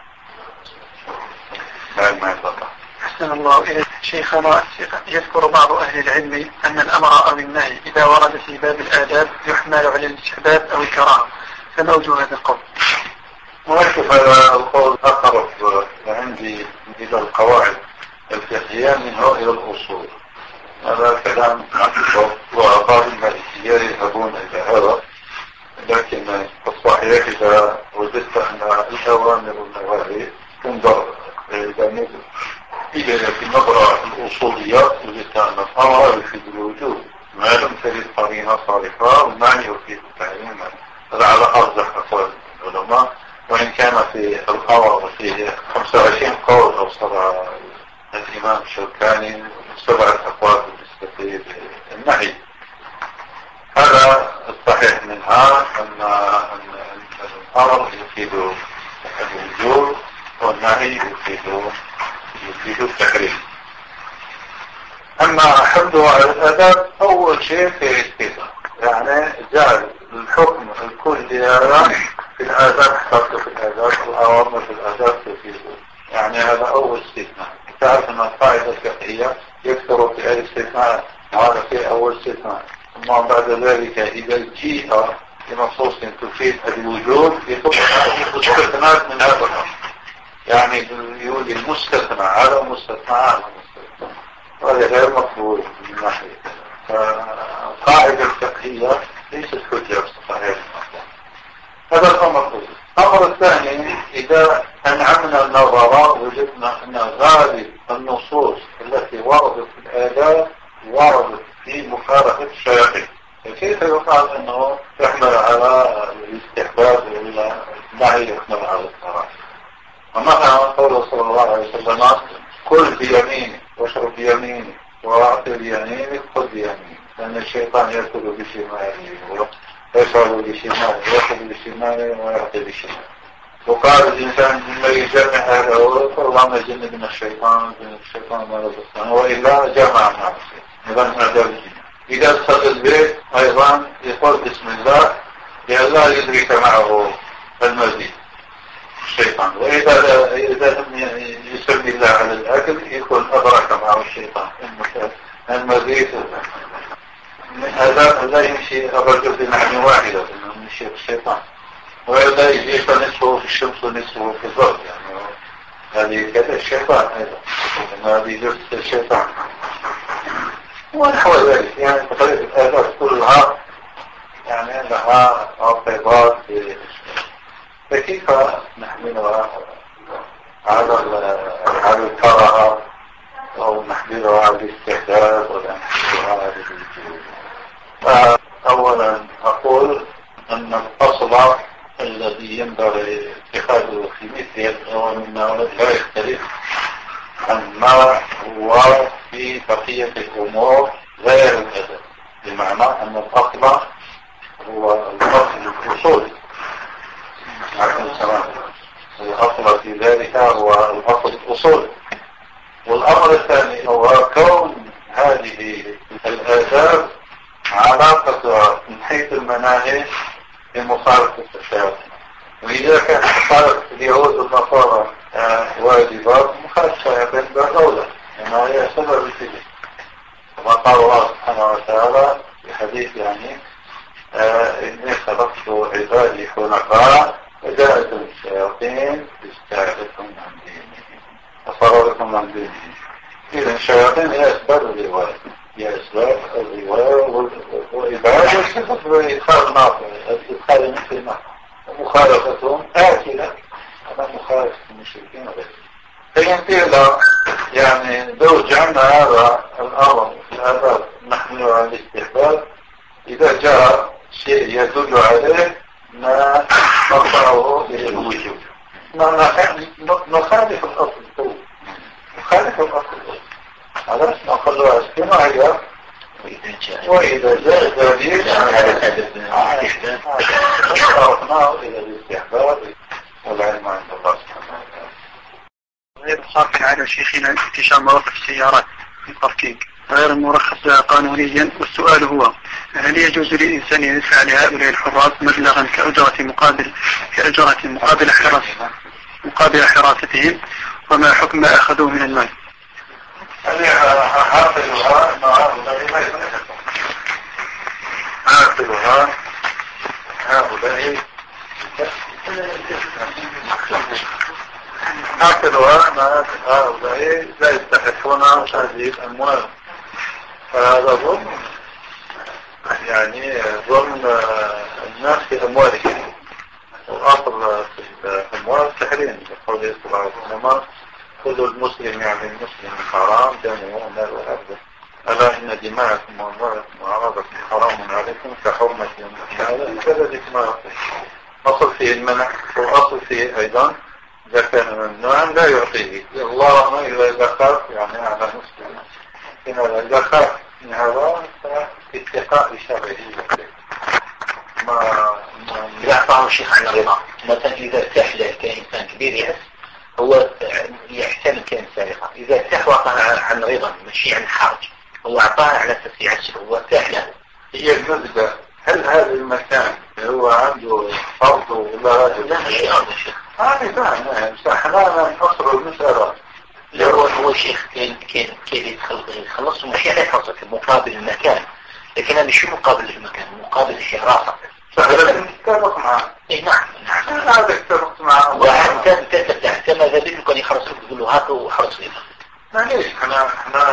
S2: ما يطلع.
S1: أحسن الله إليك شيخنا. يذكر بعض أهل العلم أن الأمر أو النهي إذا ورد في باب الآداب يحمل على الاستحباب أو الكراهة، فما وجه هذا القول؟
S2: وأشوف هذا القول أقرب عندي إلى القواعد الفقهية منه إلى الأصول. هذا كلام معروف وبعض المالكية يذهبون إلى هذا، لكن الصحيح إذا وجدت أن الأوامر والنواهي تنظر إذا في النظرة الأصولية وجدت أن الأمر يفيد الوجوب ما لم تجد قرينة صالحة والمعنى يفيد التعليم. هذا على أرجح أقوال العلماء، وإن كان في الأمر فيه 25 قول أوصل الإمام الشوكاني 7 أقوال بالنسبة للنهي. هذا الصحيح منها أن الأمر يفيد الوجوب والنهي يفيد التحريم. أما حمله على الأدب أول شيء في استثناء، يعني جعل الحكم الكلي في الآداب حتى في الآداب والأوامر في الآداب تفيده، يعني هذا أول استثناء. تعرف أن القاعدة الفقهية يكثر في الاستثناء، هذا في أول استثناء. ثم بعد ذلك إذا جيء بنصوص تفيد الوجوب يكون مستثنات من هذا الأمر، يعني يقول المستثنى على مستثنى على مستثنى، وهذا غير مقبول من ناحية. فالقاعدة الفقهية ليست حجة صحيحة. هذا الأمر الأول. الأمر الثاني إذا أنعمنا النظر وجدنا أن غالب النصوص التي وردت في الآداب وردت في مخالفة الشياطين، فكيف يقال أنه يحمل على الاستحباب ولا النهي يحمل على الكراهة؟ ومثلا قوله صلى الله عليه وسلم كل بيمينك واشرب بيمينك وأعطي بيمينك خذ بيمينك، لأن الشيطان يأكل بشماله ويشرب بشماله ويأخذ بشماله ويعطي بشماله. وقال الإنسان مما يجمع هذا والله جنبنا الشيطان ما رزقنا وإلا جمع مع الشيطان. إذا دخل البيت أيضا يقول بسم الله لئلا يدرك معه المزيد الشيطان، وإذا لم يسمي الله على الأكل يكون أدرك معه الشيطان المزيد. هذا لا يمشي الرجل بمعنى واحدة إنه يمشي الشيطان، ولا يجيش نصفه في الشمس ونصفه في الظل، يعني هذه كذا الشيطان أيضا، هذه جزء الشيطان ونحو ذلك. يعني تقريبا الآلات كلها يعني لها عقبات، فكيف نحملها على الكراهة أو نحملها على الاستحداث ولا نحملها على الوجود؟ أولا أقول أن الأصل الذي ينبغي اتخاذه في مثل الأمور لا يختلف عن ما هو في بقية الأمور غير الأدب، بمعنى أن الأصل هو الأصول، الأصل في ذلك هو الأصل الأصول. والأمر الثاني هو كون هذه الآداب علاقة من حيث المناهج بمخالفة الشياطين، وإذا كانت مخالفة اليهود والنصارى واجبات، مخالفة الشياطين بالأولى، لأنها هي سبب الفتن، كما قال الله سبحانه وتعالى في حديث يعني إني خلقت عبادي حنفاء وجاءتهم الشياطين استعدتهم عن دينهم وصرفتهم عن دينهم. إذا الشياطين هي أسباب الرواية، هي أسباب الرواية والإبعاد والسبب وإدخال النار، إدخال الناس في النار، ومخالفتهم آكلة على مخالفة المشركين غيرهم. فينتهي يعني لو جعلنا هذا الأمر في الآداب نحمل على الاستحباب، إذا جاء شيء يدل عليه ما نرفعه إلى الوجود، نخالف الأصل، نخالف الأصل على نقلها اجتماعية. وإذا جاء ذلك عرفناه إلى الاستحباب والعلم عند الله سبحانه وتعالى.
S1: غير صارف على شيخنا انتشار مواقف السيارات في الباركينج غير مرخص قانونيا، والسؤال هو هل يجوز للإنسان أن يدفع لهؤلاء الحراس مبلغا كأجرة مقابل حراستهم، وما حكم ما أخذوه من المال؟
S2: هؤلاء لا يستحقون هذه الأموال، فهذا ظلم، يعني ظلم الناس في أموالهم، والأصل في الأموال التحريم، قوله صلى الله عليه وسلم كل المسلم يعني المسلم حرام دمه وماله وعرضه، ألا إن دماءكم وأموالكم وأعراضكم حرام عليكم كحرمة يومكم هذا، كذلك ما أصل فيه المنع، والأصل فيه أيضا إذا كان ممنوعا لا يعطيه، اللهم إذا خاف يعني على مسلم، إذا خاف من هذا فاتقاء شرعه ما
S3: إذا أعطاه الشيخ عن الرضا، مثلا إذا ارتاح له كإنسان كبير يأس هو يحتمل كان سارقة، إذا ارتاح وقع عن رضا مشي عن حرج، هو أعطاه على أساس يعسر، هو ارتاح له.
S2: هي النسبة، هل هذا المكان هو عنده فرض ولا
S3: لا مش أرض الشيخ؟
S2: فاهم صح، لا نقصر المسألة.
S3: لا هو شيخ كان يخلص ومشي على حرصة مقابل المكان، لكن أنا شو مقابل المكان؟ مقابل الحراسة.
S2: فهذا اتفق معه.
S3: إيه نعم
S2: هذا اتفق معه.
S3: وحتى ماذا بيك كان يحرصك تقول له هاك وحرص لي.
S2: معليش احنا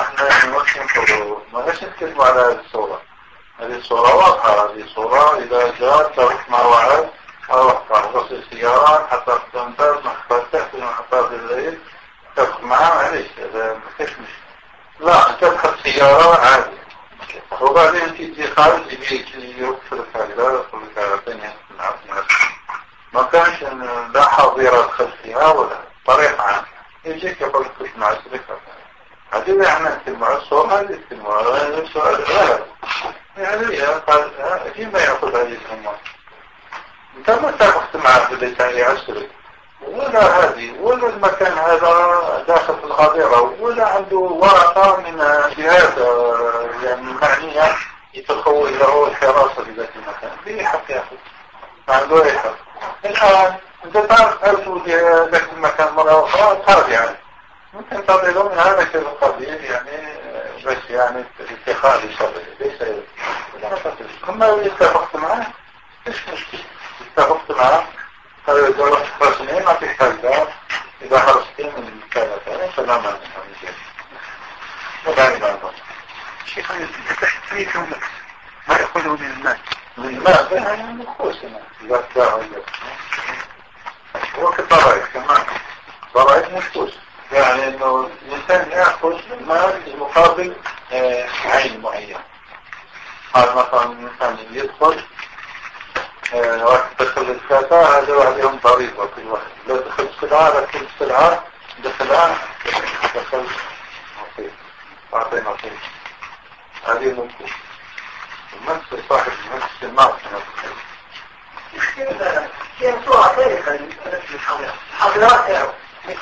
S2: ما ناش نتكلم على هذه الصورة. هذه الصورة واضحة، هذه الصورة إذا جاءت تروح مع واحد أروح غسل السيارة حتى تنتظر محفظتك ومحفظة الليل تفق معه، معليش هذا ما فيش مشكلة. لا تدخل سيارة عادي وبعدين تيجي خارج يجي يوقف الكاميرا يدخل الكاميرا الثانية ما كانش لا حظيرة خلفها ولا طريقة عامة يجيك يقول كيف مع السلكة هذه احنا نتمع الصور هذه نتمع السؤال غلط يعني قال فيما يأخذ هذه الأمور انت ما اتفقت معه باللسان يعسرك ولا هذه ولا المكان هذا داخل في الغابرة ولا عنده ورقة من جهات يعني معنية يتخول له الحراسة في ذات المكان به حق يأخذ ما عنده أي حق الآن انت تعرف أرسل ذات المكان مرة أخرى ترجع ممكن تضيله من هذا الشيء القبيل يعني بس يعني اتخاذ صبري ليس أما اتفقت معه ايش مشكلة اتفقت معه إذا رحت خرجني ما في حاجة إذا خرجتي من كذا فلا ما نفهم ودائما
S1: شيخ تحتريك ما يأخذه من المال
S2: من المال يعني مخوصنا إذا تداعوا هو كطرائق كمان طرائق مخوص يعني انه الانسان يأخذ المال مقابل عين معين هذا مثلا الانسان اللي يدخل واحد دخل الكاتا هذا عليهم ضريبة كل واحد لو دخل سلعة لكل سلعة دخل نصيب أعطي نصيب هذه ممكن المنسى صاحب المنسى المال
S4: هي مصورة طريقة حضرات يعو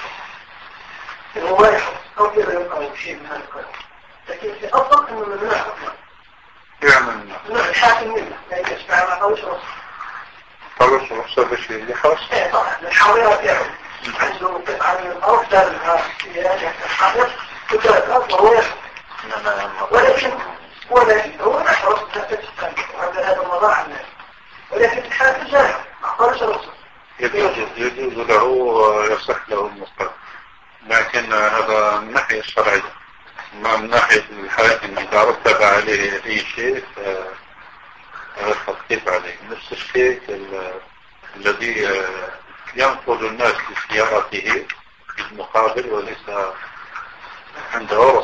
S4: هو أو كذا يقع شيء من هذا الكلام لكن في أفضل أنه ممنوع
S2: يعمل
S4: ممنوع الحاكم منه لا يسمع ما قوش رصر
S2: خلص رخصة بشيء اللي خاص
S4: ايه طبعا الحاضرات يعو عنده قطعة من الأرض دار الحاضر كتاب الأرض وهو يحصل ولكن هو نحرص هذا الموضوع عنه ولكن الحاكم جاهل ما قالش رصر
S2: يجوز له يصح له المستقبل لكن هذا من الناحية الشرعية ما من ناحية الحاكم إذا رتب عليه أي شيء هذا الترتيب عليه نفس الشيء الذي ينقل الناس لسيارته في المقابل وليس عنده ورث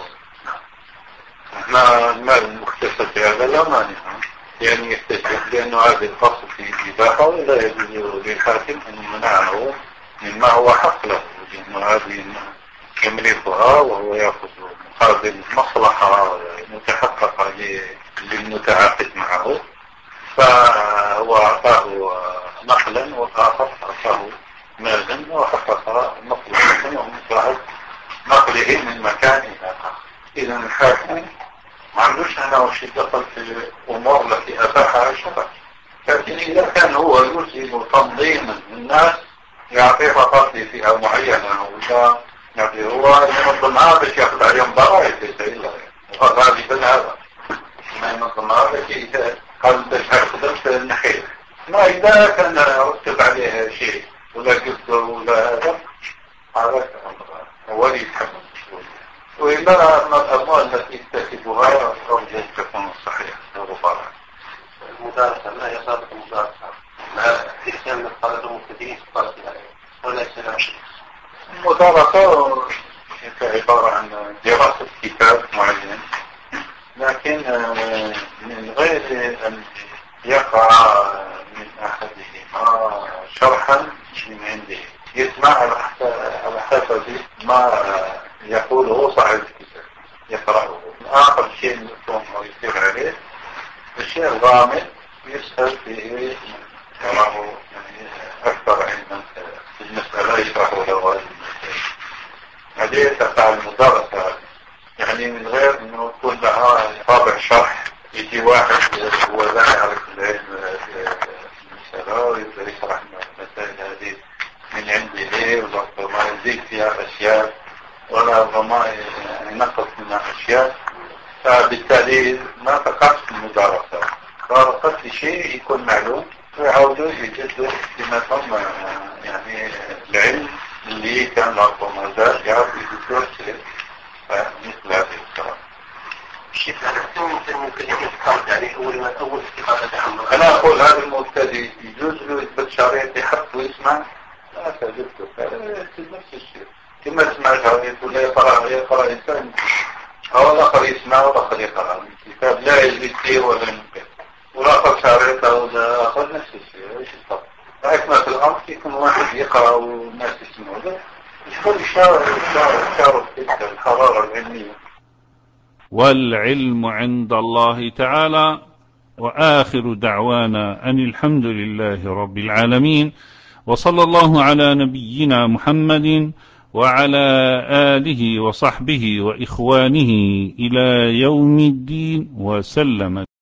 S2: احنا المال المكتسب بهذا لا مانع يعني يكتسب لأنه هذا الفصل في إباحة ولا يجوز للحاكم أن يمنعه مما هو حق له لأنه هذه يملكها وهو يأخذ مقابل مصلحة متحققة للمتعاقد معه فهو أعطاه نقلا والآخر أعطاه مالا وحقق مصلحة ومصلحة نقله من مكان إلى آخر إذا الحاكم ما عندوش هنا وشي دخل في الأمور التي أباحها الشرع لكن إذا كان هو يلزم تنظيما الناس يعطيه فقط فئة معينة ولا يعني هو ينظم هذا يأخذ عليهم ضرائب ليس إلا غالبا هذا ما ينظم هذا إذا قال تشعر خدمت النحيل ما إذا كان رتب عليها شيء ولا قصد ولا هذا هو اللي يتحمل وإلا أن الأموال التي يكتسبها أرجو تكون صحيحة وغفارة
S3: المدارسة ما هي صادق المدارسة ما إحسان من الطلبة المبتدئين في الطلب ولا يسلم
S2: المدارسة عبارة عن دراسة كتاب معين لكن من غير أن يقع من أحدهما شرحا من عنده يسمع على حسب ما يقوله صاحب الكتاب يقرأه آخر شيء يكون ويصير عليه الشيء الغامض يسأل فيه يراه يعني أكثر علما في المسألة يشرحه له هذه تقع المدارسة يعني من غير أنه يكون لها طابع شرح يجي واحد هو لا يعرف العلم المسألة ويبدأ يشرح المسائل هذه من عنده ليه وربما يزيد فيها أشياء ولا ربما ينقص منها أشياء فبالتالي ما تقعش في المدارسة مدارسة شيء يكون معلوم ويعودوا يجدوا قيمتهم يعني العلم اللي كان ربما زاد يعرف يجدوا شيء مثل هذه الكلام
S3: الشيخ ممكن يتقاعد عليه أول استفادة عنه
S2: أنا أقول هذا المبتدئ يجوز له يثبت شريط يحط ويسمع لا تجده نفس الشيء كما تسمع شريط ولا يقرأ إنسان أو الآخر يسمع والآخر يقرأ الكتاب لا يزيد فيه ولا ينقل والآخر شريط أو الآخر نفس الشيء إيش الفرق؟ حكمة في الأمر يكون واحد يقرأ والناس يسمعوا له
S5: والعلم عند الله تعالى. وآخر دعوانا أن الحمد لله رب العالمين، وصلى الله على نبينا محمد وعلى آله وصحبه وإخوانه إلى يوم الدين وسلم.